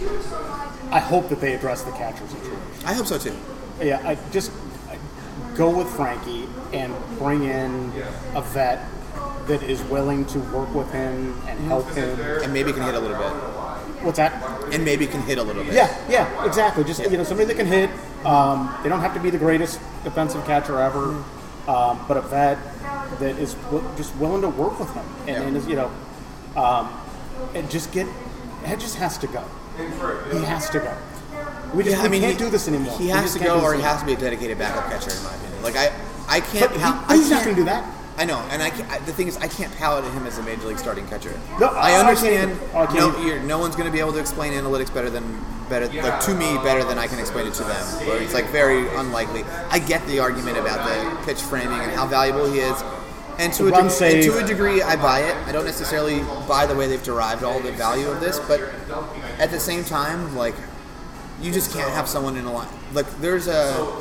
I hope that they address the catcher situation. I hope so too. Yeah, I just I go with Frankie and bring in a vet that is willing to work with him and help him, and maybe can hit a little bit. What's that? And maybe can hit a little bit. Yeah, yeah, exactly. Just Yeah. you know, somebody that can hit. Um, they don't have to be the greatest defensive catcher ever, um, but a vet that is w- just willing to work with him and, Yeah. and is you know, um, and just get. Hedges has to go. He has to go. We just Yeah, we I mean, can't he, do this anymore. He We has just to can't go, do or this he has to be a dedicated backup catcher, in my opinion. Like I, I But can't. he- pal- but he's I not can't- going to do that. I know, and I, can't, I the thing is, I can't palate him as a major league starting catcher. No, I I understand. can't either. I can't no, either. you're, no one's going to be able to explain analytics better than better, like to me, better than I can explain it to them. Where it's like very unlikely. I get the argument about the pitch framing and how valuable he is, and to The a run de- save. and to a degree, I buy it. I don't necessarily buy the way they've derived all the value of this, but at the same time, like you just can't have someone in a line. Like there's a.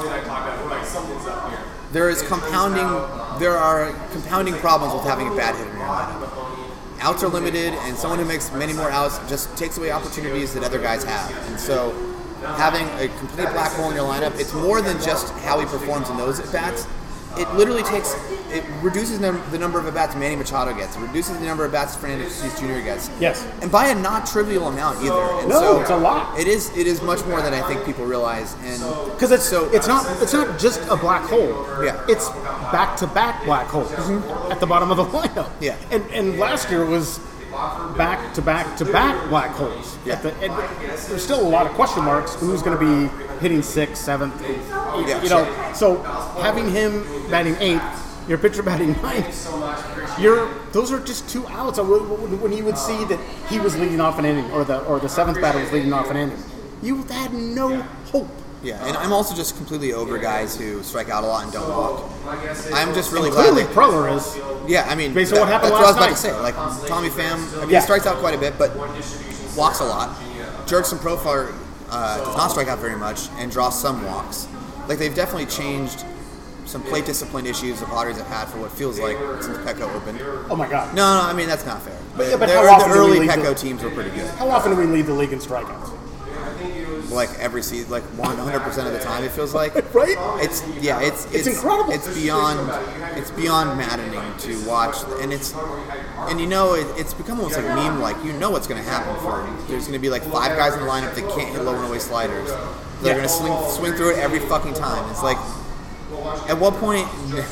There is compounding. There are compounding problems with having a bad hitter in your lineup. Outs are limited, and someone who makes many more outs just takes away opportunities that other guys have. And so, having a complete black hole in your lineup, it's more than just how he performs in those at bats. It literally takes, it reduces num- the number of at bats Manny Machado gets. It reduces the number of at bats Fernando Tatis Junior gets. Yes. And by a not trivial amount either. And No, so it's a lot. It is. It is much more than I think people realize. And Because it's so it's not it's not just a black hole. Yeah. It's back to back black holes at the bottom of the lineup. Yeah. And and last year was back to back to back black holes. Yeah. At the, and there's still a lot of question marks. Who's going to be hitting sixth, seventh? eighth, Yeah, you know. So having him batting eighth, your pitcher batting ninth, you're those are just two outs. When you would see that he was leading off an inning, or the or the seventh batter was leading off an inning, you had no hope. Yeah, and I'm also just completely over guys who strike out a lot and don't walk. I'm just really glad. Clearly, That, Preller is. yeah, I mean, Based on what that- happened that's what I was last about to say. Like Tommy Pham, I mean, Yeah. he strikes out quite a bit, but walks a lot. Jurickson Profar uh, does not strike out very much and draws some walks. Like they've definitely changed some plate discipline issues the Padres have had for what feels like since Petco opened. Oh my God. No, no, I mean that's not fair. But, Yeah, but the, how the often do we early lead Petco the- teams were pretty good. How often do we lead the league in strikeouts? Like every season, like one hundred percent of the time, it feels like. Right? It's yeah, it's It's incredible. It's beyond, it's beyond maddening to watch, and it's, and you know, it, it's become almost like meme-like. You know what's going to happen for him. There's going to be like five guys in the lineup that can't hit low and away sliders. They're Yeah. going to swing swing through it every fucking time. It's like, at what point?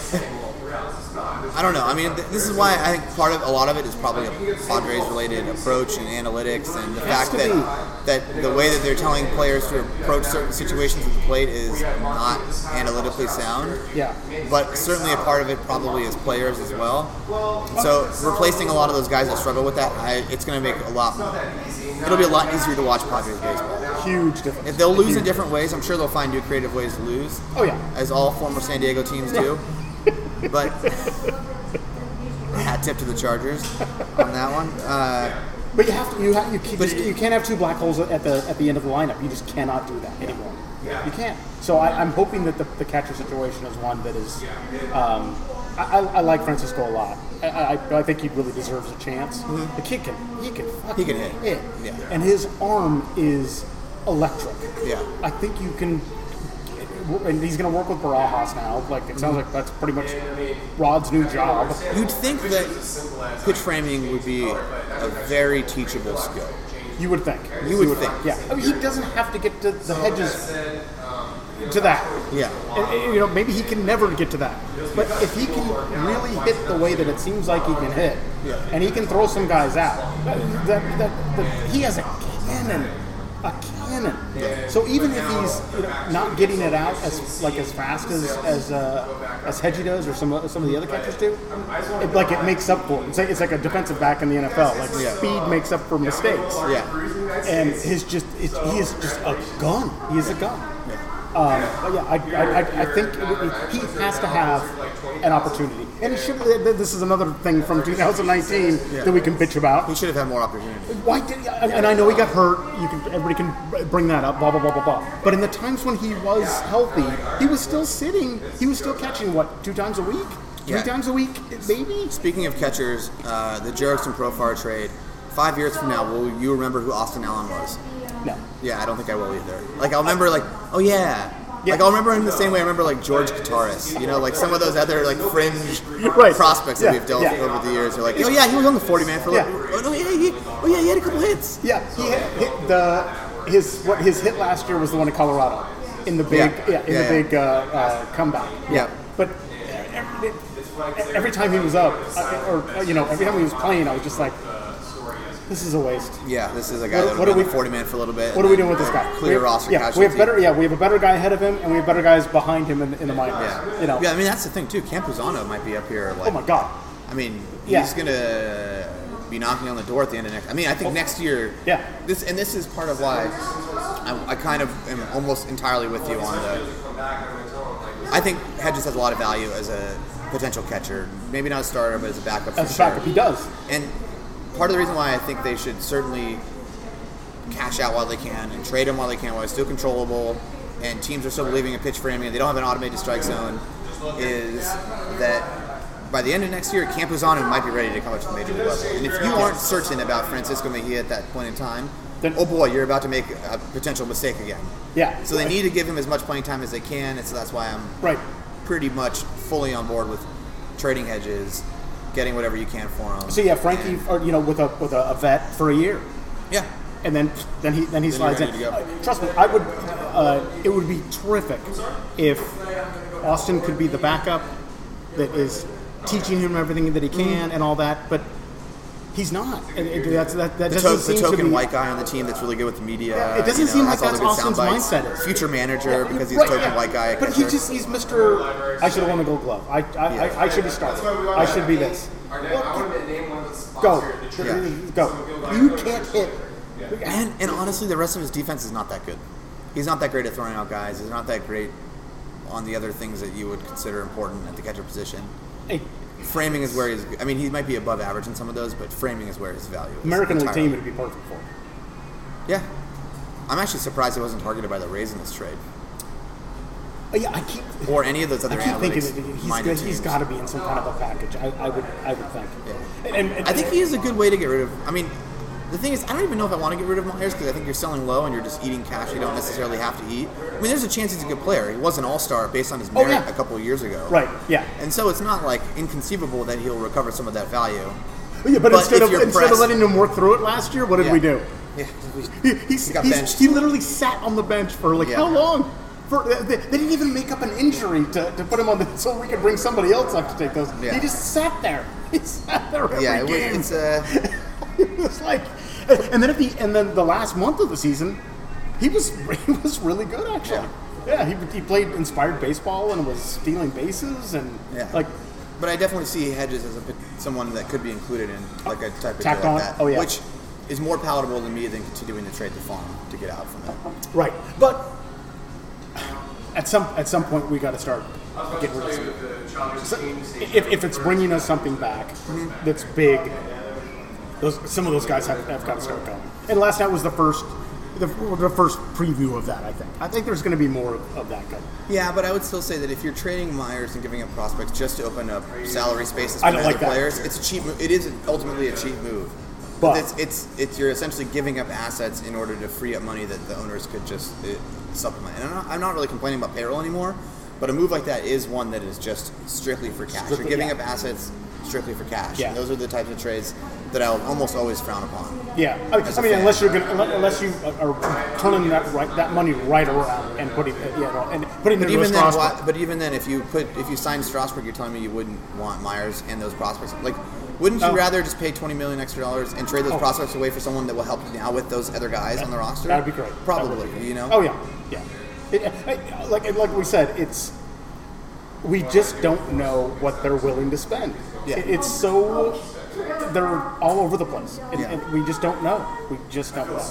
I don't know. I mean, th- this is why I think part of a lot of it is probably a Padres-related approach and analytics, and the Has fact to that be. that the way that they're telling players to approach certain situations at the plate is not analytically sound. Yeah. But certainly a part of it probably is players as well. So replacing a lot of those guys that struggle with that, I, it's going to make a lot. It'll be a lot easier to watch Padres baseball. Huge difference. If they'll lose in Huge. different ways, I'm sure they'll find new creative ways to lose. Oh, yeah. As all former San Diego teams do. But hat tip to the Chargers on that one. Uh, But you have to. You have. You, keep, But- you can't have two black holes at the at the end of the lineup. You just cannot do that anymore. You can't. So I, I'm hoping that the, the catcher situation is one that is. Um, I, I, I like Francisco a lot. I, I, I think he really deserves a chance. The kid can. He can. Fucking He can hit. Yeah. And his arm is electric. Yeah. I think you can. And he's going to work with Barajas now. Like it sounds like that's pretty much Rod's new job. You'd think that pitch framing would be a very teachable skill. You would think. You would think. Yeah. I mean, he doesn't have to get to the hedges to that. Yeah. And, and, you know, maybe he can never get to that. But if he can really hit the way that it seems like he can hit, Yeah. and he can throw some guys out, that, that, that, that- he has a cannon. A cannon. So even if he's you know, not getting it out as like as fast as as uh, as Hedgie does or some of- some of the other catchers do, it, like it makes up for it. It's like, it's like a defensive back in the N F L. Like Yeah. speed makes up for mistakes. Yeah. And his just it's, he is just a gun. He is a gun. Um, but yeah, I, I, I- I think it- he has to have an opportunity, and he should. This is another thing from two thousand nineteen Yeah. that we can bitch about. He should have had more opportunity. Why did? And I know he got hurt. You can everybody can bring that up. Blah blah blah blah blah. But in the times when he was healthy, he was still sitting. He was still catching what two times a week, three Yeah. times a week, maybe. Speaking of catchers, uh, the Jurickson Profar trade, five years from now, will you remember who Austin Allen was? No. Yeah, I don't think I will either. Like, I'll remember, like, oh, yeah. Yeah. Like, I'll remember him the same way I remember, like, George Kataris. You know, like, some of those other, like, fringe Right. prospects that Yeah, we've dealt yeah. with over the years. They're like, oh, yeah, he was on the forty-man for, like, Yeah. oh, no, yeah, he, oh, yeah, he had a couple hits. Yeah, he hit, hit the his what his hit last year was the one in Colorado in the big Yeah. yeah, in Yeah, the yeah. big uh, uh, comeback. Yeah. But every, every time he was up, uh, or uh, you know, every time he was playing, I was just like, this is a waste. Yeah, this is a guy What- that what will are be we- the forty man for a little bit. What are we doing with this guy? Clear we have, roster yeah, casualty. we have better. Yeah, we have a better guy ahead of him, and we have better guys behind him in, in the minors. Yeah. You know. Yeah, I mean, that's the thing, too. Campuzano might be up here. Like, Oh my God. I mean, Yeah. he's going to be knocking on the door at the end of next. I mean, I think next year. Yeah. This and this is part of why I, I kind of am almost entirely with you on the. I think Hedges has a lot of value as a potential catcher. Maybe not a starter, but as a backup for As a sure. backup, he does. And part of the reason why I think they should certainly cash out while they can and trade him while they can, while it's still controllable, and teams are still believing in pitch framing and they don't have an automated strike zone, is that by the end of next year, Campuzano might be ready to come up to the major league level. And if you aren't certain about Francisco Mejia at that point in time, then oh boy, you're about to make a potential mistake again. Yeah. So they need to give him as much playing time as they can, and so that's why I'm Right. pretty much fully on board with trading Hedges, getting whatever you can for him. So yeah, Frankie, And- or, you know, with a with a, a vet for a year, yeah. and then then he then he Then slides you're in. ready to go. Uh, Trust me, I would. Uh, it would be terrific if Austin could be the backup that is teaching him everything that he can and all that, but he's not. And it, that's, that that The, doesn't to- the seem token to be. white guy on the team that's really good with the media. It doesn't you know, seem has like all the that's good sound Austin's bites. mindset is. Future manager because he's Right, token yeah. white guy. But he catcher. just he's Mister I should have won the Gold Glove. I I, Yeah. I, I should be starting. I should be this. Go, Yeah. go. You can't hit. And, and honestly, the rest of his defense is not that good. He's not that great at throwing out guys. He's not that great on the other things that you would consider important at the catcher position. Hey, Framing is where he's. I mean, he might be above average in some of those, but framing is where his value is. American League entirely. team would be perfect for him. Yeah. I'm actually surprised he wasn't targeted by the Rays in this trade. Uh, Yeah, I keep. Or any of those I other keep thinking that analytics. he's minded got, he's teams. got to be in some kind of a package. I, I would I would think. Yeah. And, and, I think he is a good way to get rid of. I mean, the thing is, I don't even know if I want to get rid of Myers because I think you're selling low and you're just eating cash you don't necessarily have to eat. I mean, there's a chance he's a good player. He was an all-star based on his merit Oh, yeah. a couple of years ago. Right. Yeah. And so it's not like inconceivable that he'll recover some of that value. Yeah, but, But instead if of you're instead of pressed- letting him work through it last year, what did Yeah. we do? Yeah. He, he's, He got he's- benched. he literally sat on the bench for like Yeah. how long? For, they, they didn't even make up an injury to, to put him on the so we could bring somebody else up to take those. Yeah. He just sat there. He sat there every Yeah, it was, game. it's uh, It was like, and then at the and then the last month of the season, he was he was really good actually. Yeah, he, he played inspired baseball and was stealing bases and Yeah. like but I definitely see Hedges as a, someone that could be included in like a type of Tacked deal on? like that, Oh, yeah. which is more palatable to me than continuing to trade the farm to get out from it. right. But at some at some point we got to start getting rid of some. So, if, if it's bringing us something back that's big, those some of those guys have, have got to start going. And last night was the first the, the first preview of that. I think. I think there's going to be more of, of that coming. Yeah, but I would still say that if you're trading Myers and giving up prospects just to open up salary spaces I for don't other like that. players, it's a cheap. Move. It is ultimately a cheap move. But- But it's, it's it's you're essentially giving up assets in order to free up money that the owners could just uh, supplement. And I'm not, I'm not really complaining about payroll anymore, but a move like that is one that is just strictly for cash. Strictly, you're giving yeah. up assets strictly for cash. Yeah. And those are the types of trades that I'll almost always frown upon. Yeah, I, As I a mean, fan. unless you're gonna, unless you are turning that right, that money right around and putting, it, you know, and putting it But into a even then, Strasburg. why, but even then, if you put if you sign Strasburg, you're telling me you wouldn't want Myers and those prospects. Like, wouldn't you Oh. rather just pay twenty million extra dollars and trade those Oh. prospects away for someone that will help you now with those other guys on the roster? That'd be great. That Probably, would be great. you know. Oh yeah, yeah. It, it, like like we said, it's we just don't know what they're willing to spend. Yeah. It, it's so they're all over the place, and, Yeah. and we just don't know. We just don't know.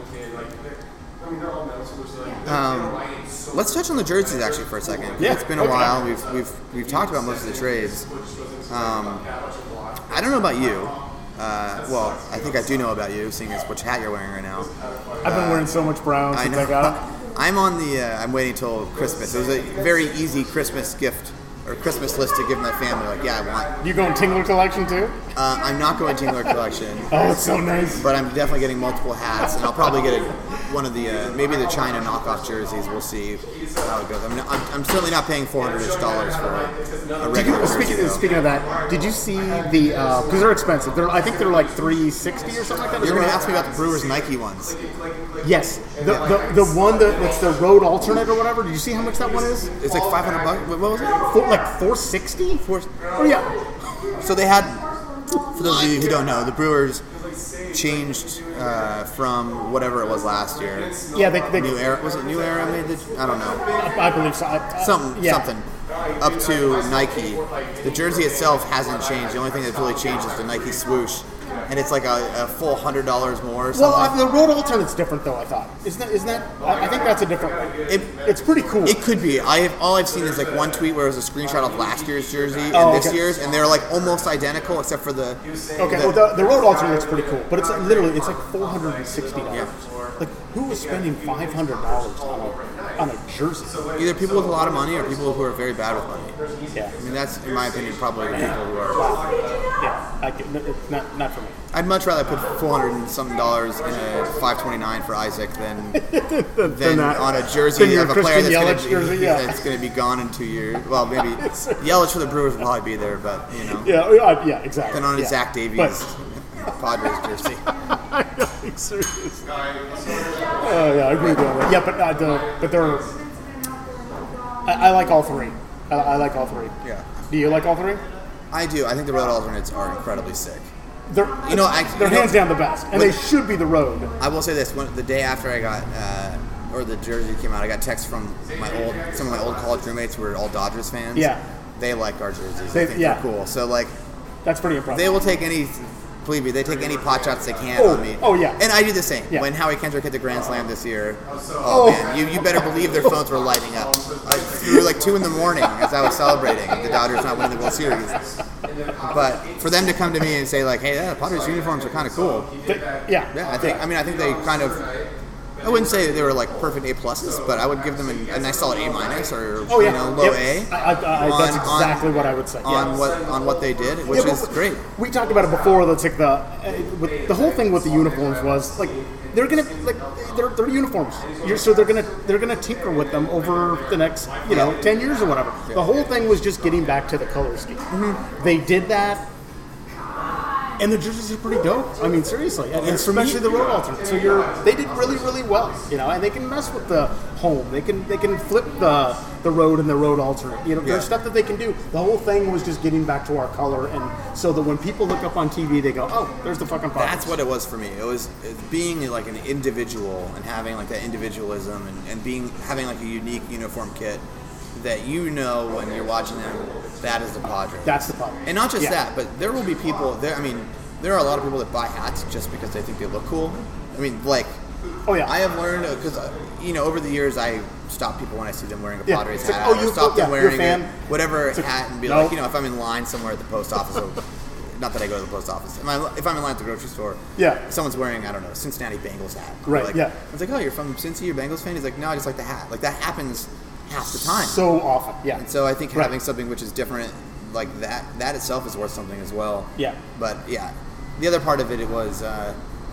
Let's touch on the jerseys actually for a second. Yeah, It's been a okay. while. We've we've we've talked about most of the trades. Um, I don't know about you. Uh, well, I think I do know about you, seeing as which hat you're wearing right now. I've been wearing so much brown I since know. I got it. I'm on the. Uh, I'm waiting till Christmas. It was a very easy Christmas gift or Christmas list to give my family. Like, yeah, I want. You going Tingler collection too? Uh, I'm not going Tingler collection, Oh, it's so nice. but I'm definitely getting multiple hats, and I'll probably get a, one of the uh, maybe the China knockoff jerseys. We'll see how it goes. I'm, not, I'm, I'm certainly not paying four hundred dollars for a Did regular you, jersey. speaking, though. speaking of that, did you see the because they're expensive? They're I think they're like three sixty or something like that. Is You're going to that ask me about the Brewers Nike ones. right? Yes, the, the the one that, that's the road alternate or whatever. Did you see how much that one is? It's like five hundred bucks. What was it? For, like four sixty. Four- Oh yeah. So they had, for those of you who don't know, the Brewers changed uh, from whatever it was last year. Yeah, they, they New Era was it New Era made the I don't know I, I believe so. I, something yeah. something up to Nike. The jersey itself hasn't changed. The only thing that's really changed is the Nike swoosh, and it's like a, a full hundred dollars more. Or something. Well, uh, the road alternate's different though. I thought isn't that isn't that? I, I think that's a different one. It, it's pretty cool. It could be. I have all I've seen is like one tweet where it was a screenshot of last year's jersey and Oh, this okay. year's, and they're like almost identical except for the. Okay, the, well, the, the road alternate looks pretty cool, but it's like, literally it's like four hundred and sixty dollars. Yeah. Like, who was spending five hundred dollars on a on a jersey? Either people with a lot of money or people who are very bad with money. Yeah, I mean, that's in my opinion probably the people who are. yeah, I get, it's not not for me. I'd much rather put four hundred and something dollars in a five twenty nine for Isaac than than that- on a jersey than your of a player Christian that's Yelich going jersey, yeah. to be gone in two years. Well, maybe Yelich for the Brewers will probably be there, but you know, Yeah, uh, yeah, exactly. than on a yeah. Zach Davies But- Padres jersey. Serious. Oh yeah, I agree with that. Yeah, but uh, the but they're. I, I like all three. I, I like all three. Yeah, Do you like all three? I do. I think the road alternates are incredibly sick. They're You know, I- they're you know- hands down the best, and When- they should be the road. I will say this: when the day after I got, uh, or the jersey came out, I got texts from my old, some of my old college roommates who were all Dodgers fans. Yeah. They like our jerseys. They- They think yeah. they're cool. So like, That's pretty impressive. they will take any. Believe me, they take any pot shots they can Oh, on me. oh, yeah. And I do the same. Yeah. When Howie Kendrick hit the grand slam this year, oh, Oh. man, you, you better believe their phones were lighting up. I through like two in the morning as I was celebrating the Dodgers not winning the World Series. But for them to come to me and say like, "Hey, yeah, the Padres uniforms are kind of cool." They- yeah. Yeah, I think. I mean, I think they kind of. I wouldn't say they were like perfect A pluses, but I would give them a, a nice solid A minus or Oh yeah. you know low Yep. A. I, I, I, on- that's on- exactly what I would say. on yeah. what on what they did, which Yeah, is but great. We talked about it before. That's like the uh, with, the whole thing with the uniforms was like they're gonna like they're, they're uniforms. You're, so they're gonna they're gonna tinker with them over the next you know Yeah. ten years or whatever. The whole thing was just getting back to the color scheme. Mm-hmm. They did that. And the jerseys are pretty dope. I mean, seriously, and And for me- especially the road alternate. So you're, they did really, really well, you know. And they can mess with the home. They can, they can flip the the road and the road alternate. You know, Yeah. there's stuff that they can do. The whole thing was just getting back to our color, and so that when people look up on T V, they go, "Oh, there's the fucking Padres." That's what it was for me. It was it being like an individual and having like that individualism and, and being having like a unique uniform kit that you know when you're watching them, that is the Padres. That's the problem. And not just Yeah. that, but there will be people there. I mean, there are a lot of people that buy hats just because they think they look cool. I mean, like, Oh yeah. I have learned because uh, you know over the years I stop people when I see them wearing a Yeah, Padres it's like, hat. oh, or you- stop them yeah, you're a wearing fan? a, whatever like, hat and be no. like, you know, if I'm in line somewhere at the post office, or, not that I go to the post office. If I'm, if I'm in line at the grocery store, Yeah. if someone's wearing I don't know Cincinnati Bengals hat, Right, Like, yeah. I was like, oh, you're from Cincy, you're a Bengals fan. He's like, no, I just like the hat. Like that happens half the time. So often, yeah. And so I think Right. having something which is different like that, that itself is worth something as well. Yeah. But yeah, the other part of it, it was, uh,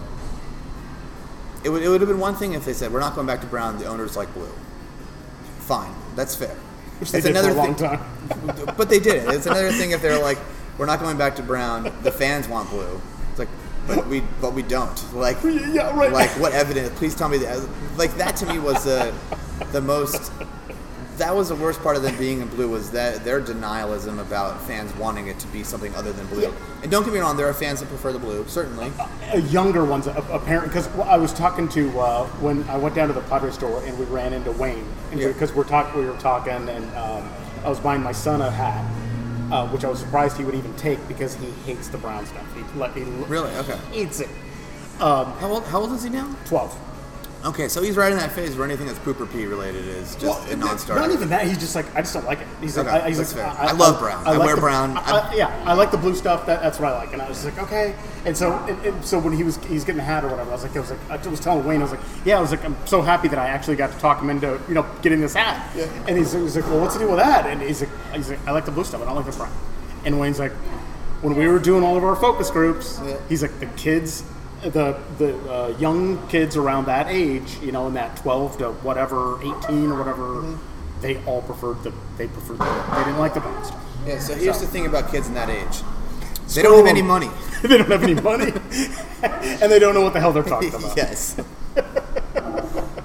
it would it would have been one thing if they said we're not going back to brown. The owners like blue. Fine, that's fair. Which they It's did for a another long thing- time. But they did it. It's another thing if they're like, we're not going back to brown. The fans want blue. It's like, but we but we don't. Like, Yeah, right. like what evidence? Please tell me that. Like that to me was the the most. That was the worst part of them being in blue was that their denialism about fans wanting it to be something other than blue. And don't get me wrong, there are fans that prefer the blue, certainly. Uh, younger ones, apparently, because I was talking to uh, when I went down to the Padres store and we ran into Wayne, Yeah. because we're talk we were talking, and um, I was buying my son a hat, uh, which I was surprised he would even take because he hates the brown stuff. He, like, he Really? Okay. hates it. How old? How old is he now? Twelve. Okay, so he's right in that phase where anything that's poop or pee related is just Well, a non-starter. Not even that. He's just like, I just don't like it. He's like, Okay, I, he's that's like, fair. I love brown. I like wear the- brown. I, I, yeah, I like the blue stuff. That, that's what I like. And I was just like, okay. And so, and, and so when he was he's getting a hat or whatever, I was like, I was like, I was telling Wayne, I was like, yeah, I was like, I'm so happy that I actually got to talk him into, you know, getting this hat. Yeah. And he's, he's like, well, what's the deal with that? And he's like, he's like, I like the blue stuff. I don't like the brown. And Wayne's like, when we were doing all of our focus groups, Yeah. he's like, the kids. The the uh, young kids around that age, you know, in that twelve to whatever, eighteen or whatever, Mm-hmm. they all preferred the they preferred the, they didn't like the brown stuff. Yeah, so here's the thing about kids in that age. They Screw don't have them. any money. They don't have any money, and they don't know what the hell they're talking about. Yes.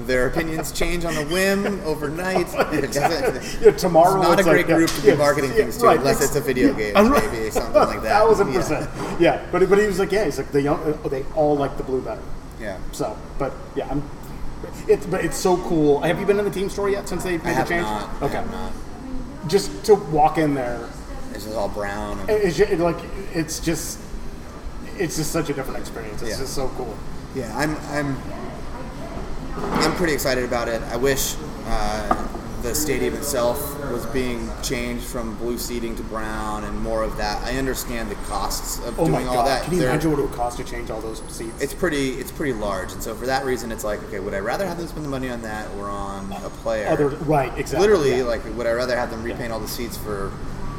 their opinions change on a whim overnight. Yeah, tomorrow it's not it's a great like, group yeah, to be yeah, marketing yeah, things to, right, unless it's a video game, I'm- maybe something like that. Thousand Yeah. percent. Yeah, but but he was like, yeah, he's like they don't- they all like the blue better. Yeah. So, but yeah, I'm. It's but it's so cool. Have you been in the team store yet since they made I the have change? not. I Okay. have not. Just to walk in there, This is all brown. And, it's just, like it's just it's just such a different experience. It's Yeah. just so cool. yeah, I'm I'm I'm pretty excited about it. I wish uh, the stadium itself was being changed from blue seating to brown and more of that. I understand the costs of Oh doing my all god! that. Can you They're- imagine what it would cost to change all those seats? It's pretty it's pretty large, and so for that reason, it's like, okay, would I rather have them spend the money on that or on a player? Other right, exactly. Literally, yeah. like, would I rather have them repaint all the seats for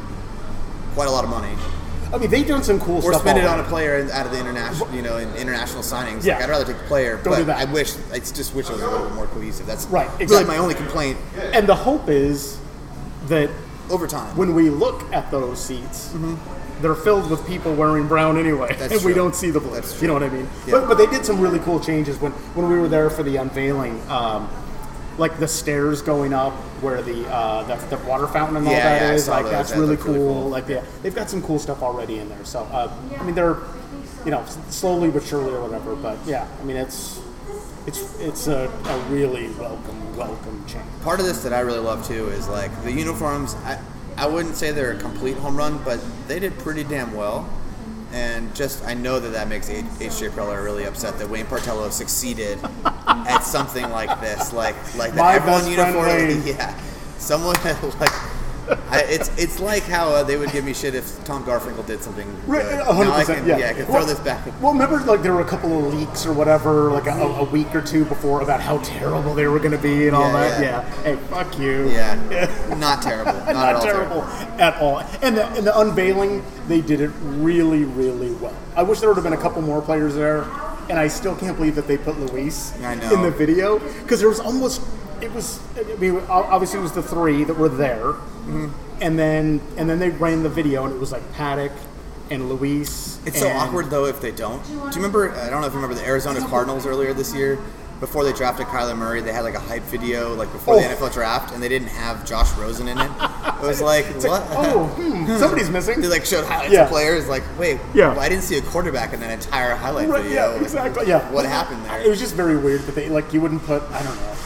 quite a lot of money, I mean, they've done some cool or stuff. spend it on already. a player in- out of the international, you know, in international signings? Yeah. Like, I'd rather take the player, Don't do but that. I wish I just wish it was a little bit more cohesive. That's Right, really exactly. my only complaint. And the hope is that Over time, when we look at those seats, they're filled with people wearing brown anyway, That's and we true. don't see the blue. That's You know what I mean? Yeah. But, but they did some really cool changes when, when we were there for the unveiling. Um, like the stairs going up where the uh, the, the water fountain and all Yeah, that yeah, I is, saw like those. that's That really looked cool. really cool. Like yeah, they've got some cool stuff already in there. So uh, I mean, they're you know slowly but surely or whatever. But yeah, I mean it's it's it's a, a really welcome welcome change. part of this that I really love too is like the uniforms. I, I wouldn't say they're a complete home run, but they did pretty damn well. And just, I know that that makes H J Preller really upset that Wayne Partello succeeded at something like this. Like, like My that everyone best friend uniform. Wayne. Yeah, someone like. I, it's it's like how uh, they would give me shit if Tom Garfinkel did something Right, good. a hundred Now I percent, can, yeah. yeah, I can Well- throw this back. Well, remember, like there were a couple of leaks or whatever, like a, a week or two before about how terrible they were going to be and all Yeah, that. yeah. Yeah. Hey, fuck you. Yeah, not terrible. Not, Not at all terrible terrible. at all. And the, and the unveiling, they did it really, really well. I wish there would have been a couple more players there, and I still can't believe that they put Luis I know. in the video because there was almost it was. I mean, obviously it was the three that were there, Mm-hmm. and then and then they ran the video, and it was like Paddock and Luis. It's so and- awkward though if they don't. Do you remember? I don't know if you remember the Arizona Cardinals earlier this year. Before they drafted Kyler Murray, they had like a hype video like before the Oh. N F L draft, and they didn't have Josh Rosen in it. It was like, It's like, what? oh, hmm, somebody's missing. They like showed highlights Yeah. of players. Like, wait, Yeah. well, I didn't see a quarterback in that entire highlight Right, video. yeah, exactly. Yeah. What happened there? It was just very weird that they like you wouldn't put. I don't know.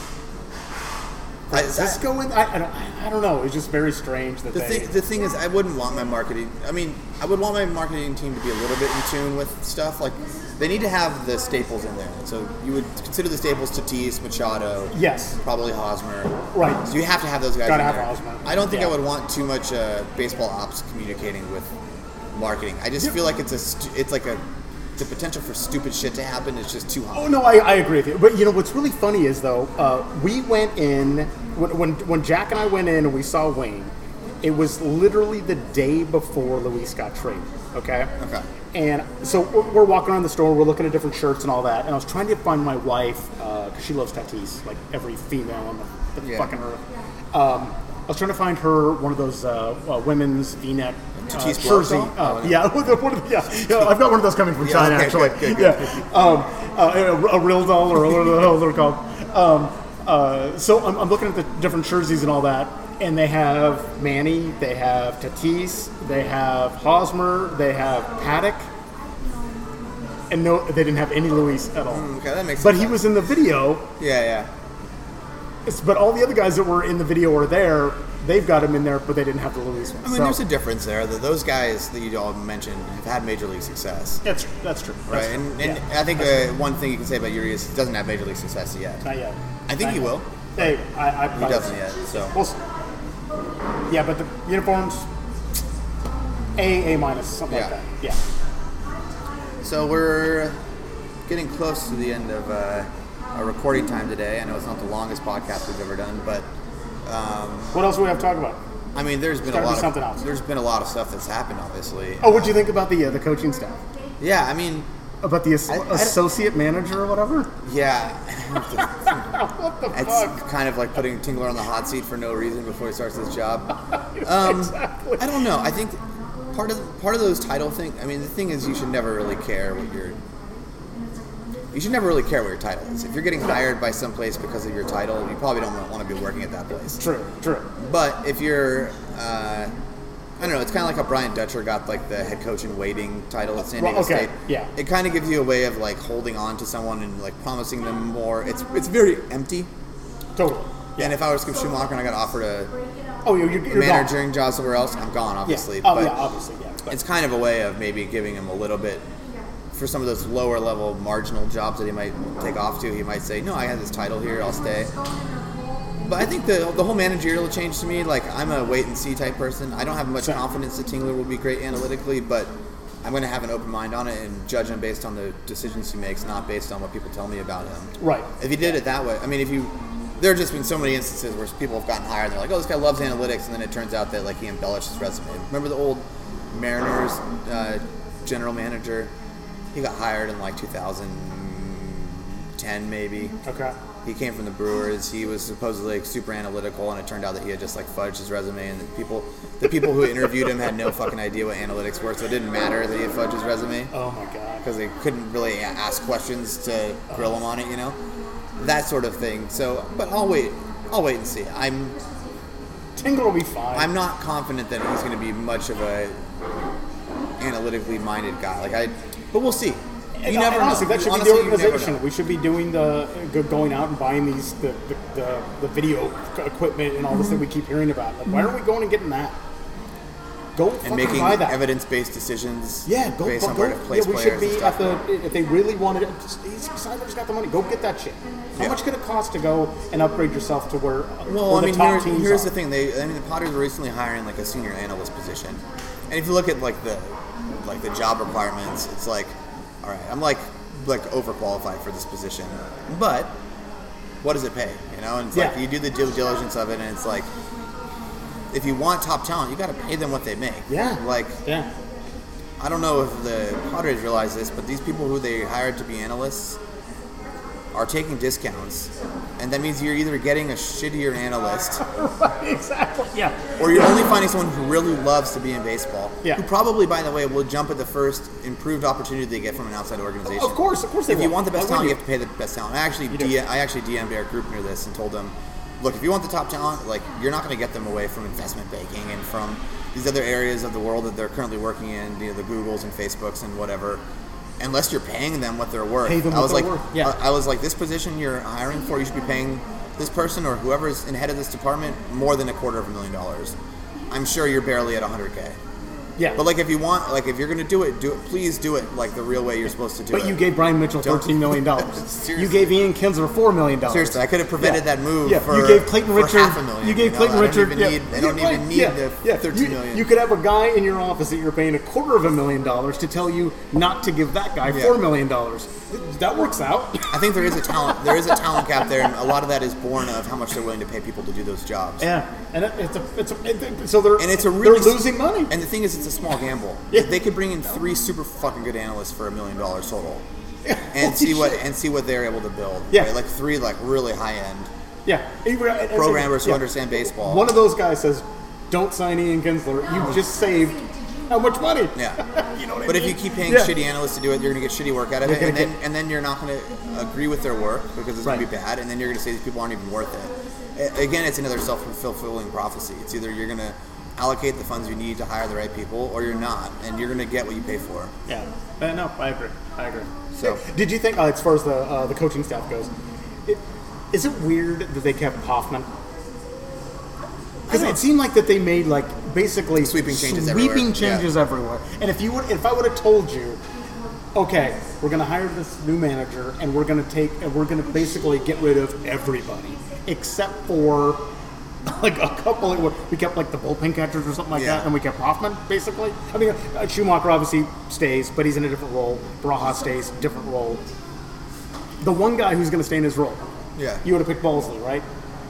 I- Does this go in? I, I don't. I don't know. It was just very strange that The they. thing, the thing is, I wouldn't want my marketing. I mean, I would want my marketing team to be a little bit in tune with stuff. Like, they need to have the staples in there. So you would consider the staples Tatis, Machado, Yes. probably Hosmer. Right. So you have to have those guys. Gotta in have there. Hosmer. I don't think Yeah. I would want too much uh, baseball ops communicating with marketing. I just feel like it's a, stu- it's like a, the potential for stupid shit to happen is just too high. Oh no, I, I agree with you. But you know what's really funny is though, uh, we went in when, when when Jack and I went in and we saw Wayne. It was literally the day before Luis got traded. Okay. Okay. And so we're, we're walking around the store, we're looking at different shirts and all that, and I was trying to find my wife because she loves Tatis, like every female on the, the Yeah. fucking earth. Um, I was trying to find her one of those uh, uh, women's V-neck uh, Tatis jersey. Blanco? Uh, Oh, yeah, one of the- one of the- yeah, yeah, I've got one of those coming from Yeah, China okay, actually. good, good, good. Yeah, um, uh, a, a real doll or whatever the hell they're called. Um, uh, so I'm, I'm looking at the different jerseys and all that, and they have Manny, they have Tatis, they have Hosmer, they have Paddock, and no, they didn't have any Luis at all. Okay, that makes But sense. he was in the video. Yeah, yeah. It's, but all the other guys that were in the video were there. They've got him in there, but they didn't have the Luis one. I mean, so, there's a difference there. That those guys that you all mentioned have had major league success. that's that's true. Right, That's and, true. and Yeah. I think uh, one thing you can say about Yuri is he doesn't have major league success yet. Not yet. I think Not he yet. will. Hey, I, I He doesn't yet. So We'll see. Yeah, but the uniforms, A, A minus, something Yeah. like that. Yeah. so we're getting close to the end of uh, our recording time today. I know it's not the longest podcast we've ever done, but um, What else do we have to talk about? I mean, there's been a Gotta be lot of something else. there's been a lot of stuff that's happened. Obviously. Oh, what do you think about the uh, the coaching staff? Yeah, I mean, About the as- I- I- associate manager or whatever? yeah. What the It's fuck? kind of like putting Tingler on the hot seat for no reason before he starts his job. Um, exactly. I don't know. I think part of part of those title thing. I mean, the thing is, you should never really care what your you should never really care what your title is. If you're getting hired by some place because of your title, you probably don't want to be working at that place. True, true. But if you're, uh, I don't know, it's kind of like how Brian Dutcher got like the head coach in waiting title at San Diego okay. State. Yeah. It kind of gives you a way of like holding on to someone and like promising them more. It's it's very empty. Totally. Yeah. And if I was Skip Schumacher and I got offered a oh, you're, you're managing job somewhere else, I'm gone, obviously. Yeah. Oh, but yeah, obviously, yeah. But it's kind of a way of maybe giving him a little bit for some of those lower level marginal jobs that he might take off to. He might say, no, I have this title here, I'll stay. But I think the the whole managerial change to me, like I'm a wait and see type person. I don't have much confidence that Tingler will be great analytically, but I'm going to have an open mind on it and judge him based on the decisions he makes, not based on what people tell me about him. Right. If he did it that way, I mean, if you, there have just been so many instances where people have gotten hired and they're like, oh, this guy loves analytics, and then it turns out that like he embellished his resume. Remember the old Mariners uh, general manager? He got hired in like two thousand ten maybe. Okay. He came from the Brewers. He was supposedly like, super analytical, and it turned out that he had just like fudged his resume. And the people, the people who interviewed him had no fucking idea what analytics were, so it didn't matter that he had fudged his resume. Oh my god! Because they couldn't really ask questions to grill him on it, you know, that sort of thing. So, but I'll wait. I'll wait and see. I'm. Tingler will be fine. I'm not confident that he's going to be much of a analytically minded guy. Like I, but we'll see. You and, never and honestly, know. that should honestly, be the organization. We should be doing the go- going out and buying these the the, the, the video equipment and all this that we keep hearing about. Like, why aren't we going and getting that? Go and fucking making buy that. evidence-based decisions. Yeah, go. based go, on go where to place yeah, we players should be and at stuff. the. If they really wanted it, just, Siler's got the money. Go get that shit. How Yeah. much could it cost to go and upgrade yourself to where? Well, where I the mean, top here's, teams here's are? the thing. They, I mean, the Padres were recently hiring like a senior analyst position, and if you look at like the, like the job requirements, it's like, all right, I'm like, like overqualified for this position, but what does it pay? You know, and it's Yeah. like you do the due diligence of it, and it's like, if you want top talent, you got to pay them what they make. Yeah. Like, Yeah. I don't know if the Padres realize this, but these people who they hired to be analysts are taking discounts, and that means you're either getting a shittier analyst, Exactly. Yeah. or you're only finding someone who really loves to be in baseball, Yeah. who probably, by the way, will jump at the first improved opportunity they get from an outside organization. Of course, of course they If you will. want the best Why talent, you wouldn't have to pay the best talent. I actually, You do. D- I actually D M'd Eric Grupner this and told him, look, if you want the top talent, like you're not going to get them away from investment banking and from these other areas of the world that they're currently working in, you know, the Googles and Facebooks and whatever, unless you're paying them what they're worth. Pay them I what was they're like, worth, yeah. I, I was like, this position you're hiring for, you should be paying this person or whoever's in head of this department more than a quarter of a million dollars. I'm sure you're barely at one hundred K. Yeah. But like if you want, like if you're going to do it, do it. Please do it like the real way you're supposed to do But it. you gave Brian Mitchell Don't- thirteen million dollars. Seriously. You gave Ian Kinsler four million dollars. Seriously, I could have prevented Yeah. that move Yeah, for, you gave Clayton for Richard. half a million. You gave know? Clayton I don't Richard. Even yeah. need, I don't Yeah, even right, need yeah, the yeah. thirteen you, million. You could have a guy in your office that you're paying a quarter of a million dollars to tell you not to give that guy Yeah. four million dollars. That works out. I think there is a talent. There is a talent gap there, and a lot of that is born of how much they're willing to pay people to do those jobs. Yeah, and it, it's a, it's a, it, so they're And it's a really they're losing money. And the thing is, it's a small gamble. Yeah. They could bring in three super fucking good analysts for a million dollars total, and Holy see what shit. and see what they're able to build. Yeah. right? Like three like really high end Yeah, And- and- programmers who yeah. understand baseball. One of those guys says, "Don't sign Ian Kinsler. You just saved how much money?" Yeah. You know what I But mean? if you keep paying Yeah. shitty analysts to do it, you're going to get shitty work out of You're it, and gonna then and then you're not going to agree with their work because it's going Right. to be bad, and then you're going to say these people aren't even worth it. A- Again, it's another self-fulfilling prophecy. It's either you're going to allocate the funds you need to hire the right people, or you're not, and you're going to get what you pay for. Yeah, uh, no, I agree. I agree. So- did you think, uh, as far as the uh, the coaching staff goes, it, is it weird that they kept Hoffman? Because it seemed like that they made like basically Sweeping changes sweeping everywhere. changes Yeah. everywhere. And if you would, if I would have told you, okay, we're going to hire this new manager, and we're going to take, and we're going to basically get rid of everybody except for like a couple. Of, we kept like the bullpen catchers or something like Yeah. that, and we kept Hoffman basically. I mean, uh, Schumacher obviously stays, but he's in a different role. Barajas stays, different role. The one guy who's going to stay in his role, Yeah. you would have picked Balsley, right?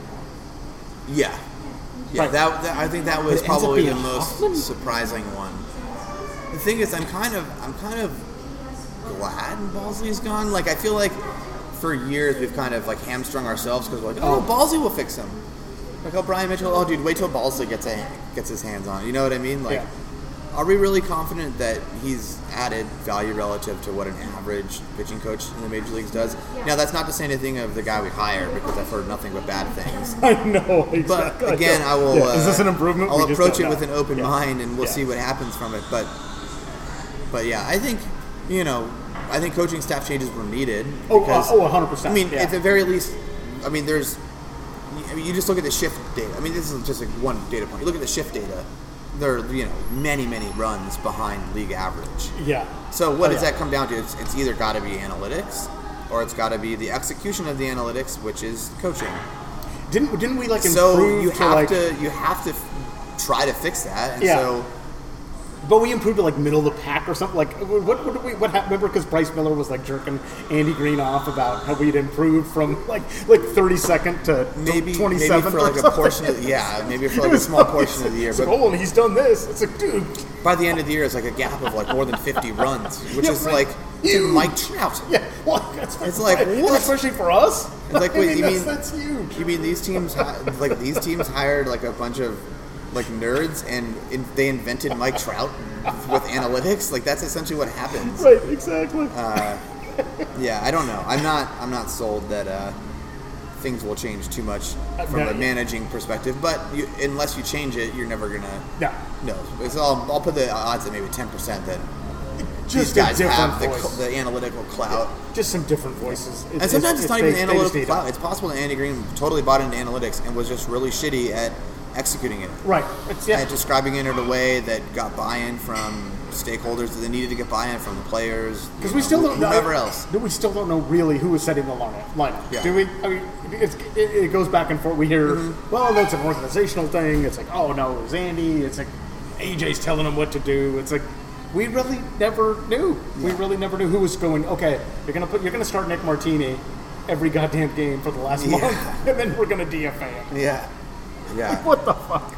Yeah. Yeah, Right. that, that I think that was But it ends up probably the being most Hoffman? surprising one. The thing is, I'm kind of I'm kind of glad Balsley's gone. Like I feel like for years we've kind of like hamstrung ourselves because we're like, oh, Balsley will fix him. Like, oh, Brian Mitchell, oh, dude, wait till Balsley gets a gets his hands on it. You know what I mean? Like, Yeah. are we really confident that he's added value relative to what an average pitching coach in the major leagues does? Now, that's not to say anything of the guy we hired, because I've heard nothing but bad things. I know, exactly. But again, I will. Yeah. Is this an uh, improvement? I'll We just approach don't it know. with an open Yeah. mind, and we'll Yeah. see what happens from it. But, but yeah, I think you know, I think coaching staff changes were needed. Oh, because, uh, oh, one hundred percent. I mean, yeah. at the very least, I mean, there's. I mean, you just look at the shift data. I mean, this is just like one data point. You look at the shift data. There are, you know, many, many runs behind league average. Yeah. So what Oh, does yeah. that come down to? It's, it's either got to be analytics, or it's got to be the execution of the analytics, which is coaching. Didn't didn't we like improve So you to have like? to you have to f- try to fix that. And Yeah. so But we improved to like middle of the pack or something. Like what? What did we? What happened? Remember, because Bryce Miller was like jerking Andy Green off about how we'd improved from like like thirty second to maybe twenty maybe seven for like a portion of yeah maybe for like a small portion of the year. It's like, But oh, and he's done this. It's like, dude, by the end of the year, it's like a gap of like more than fifty runs, which Yeah, is right. like to Mike Trout. yeah. Well, that's It's like, and what? especially for us. It's like, I wait, mean, you that's, mean- that's huge. You mean these teams hi- like these teams hired like a bunch of like nerds and in, they invented Mike Trout with analytics? Like that's essentially what happens. Right. Exactly. Uh, yeah, I don't know. I'm not. I'm not sold that uh, things will change too much from no, a yeah. managing perspective. But you, unless you change it, you're never gonna. yeah. No, it's all, I'll put the odds at maybe ten percent that Just these guys a different have the, voice. cl- the analytical clout. Just some different voices. It's, And sometimes it's, not even they- the they just analytical need clout. it. It's possible that Andy Green totally bought into analytics and was just really shitty at executing it. Right. It's, yeah. At describing it in a way that got buy-in from stakeholders that they needed to get buy-in from the players. Because you we know, still don't know. whoever else. We still don't know really who was setting the lineup. lineup. Yeah. Do we? I mean, it's, it, it goes back and forth. We hear, Mm-hmm. well, no, it's an organizational thing. It's like, oh no, it was Andy. It's like A J's telling him what to do. It's like we really never knew. We really never knew who was going. Okay, you're gonna put. You're gonna start Nick Martini every goddamn game for the last Yeah. month, and then we're gonna D F A him. Yeah. Yeah. What the fuck?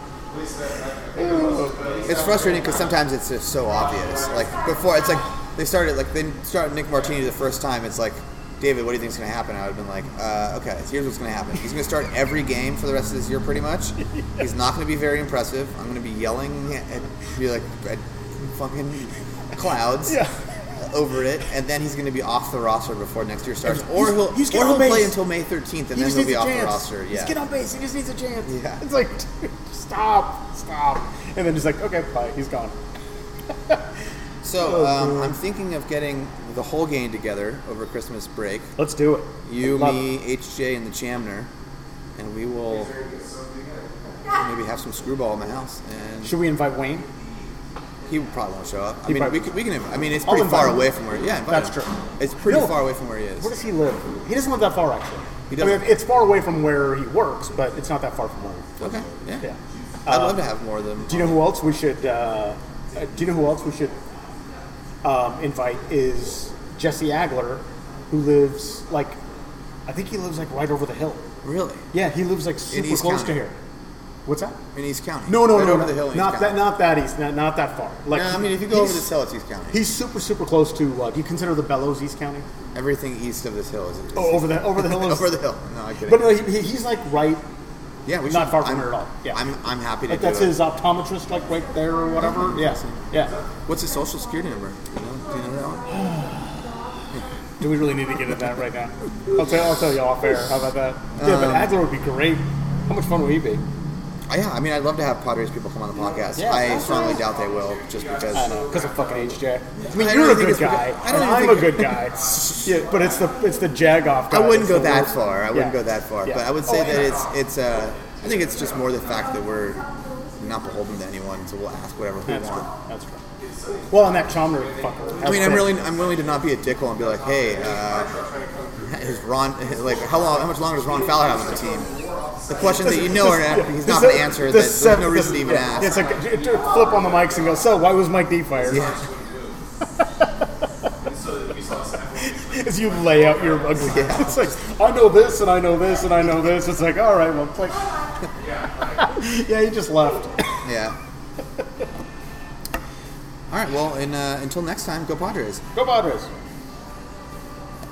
It's frustrating because sometimes it's just so obvious. Like before, it's like they started like they started Nick Martini the first time. It's like, David, what do you think's going to happen? I would have been like, uh, okay, so here's what's going to happen. He's going to start every game for the rest of this year, pretty much. He's not going to be very impressive. I'm going to be yelling at, be like at fucking clouds. Yeah. Over it, and then he's going to be off the roster before next year starts, or He's- he'll he's or getting he'll on play base. until May thirteenth, and He then just he'll needs be a off the chance. roster. Just Yeah, get on base. He just needs a chance. Yeah. It's like, dude, stop, stop. And then just like, okay, bye. He's gone. So Oh, um, man. I'm thinking of getting the whole gang together over Christmas break. Let's do it. You, Love me, it. H J, and the Chamner, and we will maybe have some screwball in the house. And Should we invite Wayne? he would probably won't show up. I He mean, probably- we can, we can. I mean, it's I'll pretty far invite him. away from where. Yeah, invite That's him. true. It's pretty No. far away from where he is. Where does he live? He doesn't live that far, actually. He I mean, doesn't? it's far away from where he works, but it's not that far from where he works. Okay. Yeah. Yeah. I'd Uh, love to have more of them. Do you know who else we should? Uh, uh, do you know who else we should um, invite? Is Jesse Agler, who lives like, I think he lives like right over the hill. Really? Yeah, he lives like super East close County. to here. What's that? In East County. No, no, right no, over no. the hill in not East that, County. not that east, not, not that far. Like, No, I mean, if you go over he's- this hill, it's East County. he's super, super close to. Uh, do you consider the Bellows East County? Everything east of this hill is. is Oh, over the over the hill. Is, over the hill. No, I kidding. But no, he, he- he's like right. yeah, we not should, far from I'm, here at all. Yeah. I'm I'm happy to Like do that's it. his optometrist, like right there or whatever. Yeah, yeah. What's his social security number? Do you know, do you know that one? Do we really need to get into that right now? I'll tell, I'll tell you off air. How about that? Yeah, but Um, Agler would be great. How much fun would he be? Uh, yeah, I mean, I'd love to have Padres people come on the podcast. Yeah, I that's strongly right. doubt they will, just because. I know, because of fucking H J. I mean, I you're don't a think good it's guy. because- I don't and even I'm think- a good guy. Yeah, but it's the it's the Jagoff guy. I wouldn't that's go the that worst. far. I wouldn't Yeah. go that far. Yeah. But I would say Oh, that yeah. it's it's. Uh, I think it's just more the fact that we're not beholden to anyone, so we'll ask whatever we That's want. true. That's true. Well, and that Chalmers fucker. I mean, I'm really, I'm willing to not be a dickhole and be like, hey, uh, is Ron, like, how long, how much longer does Ron Fowler have on the team? The question that you know are not, he's not going to answer. That there's no reason to even ask. It's like uh, flip on the mics and go. So, why was Mike D fired? Yeah. As you lay out your ugly. Yeah. It's like I know this and I know this and I know this. It's like all right, well, it's like yeah, he just left. Yeah. All right. Well, and uh, until next time, go Padres. Go Padres.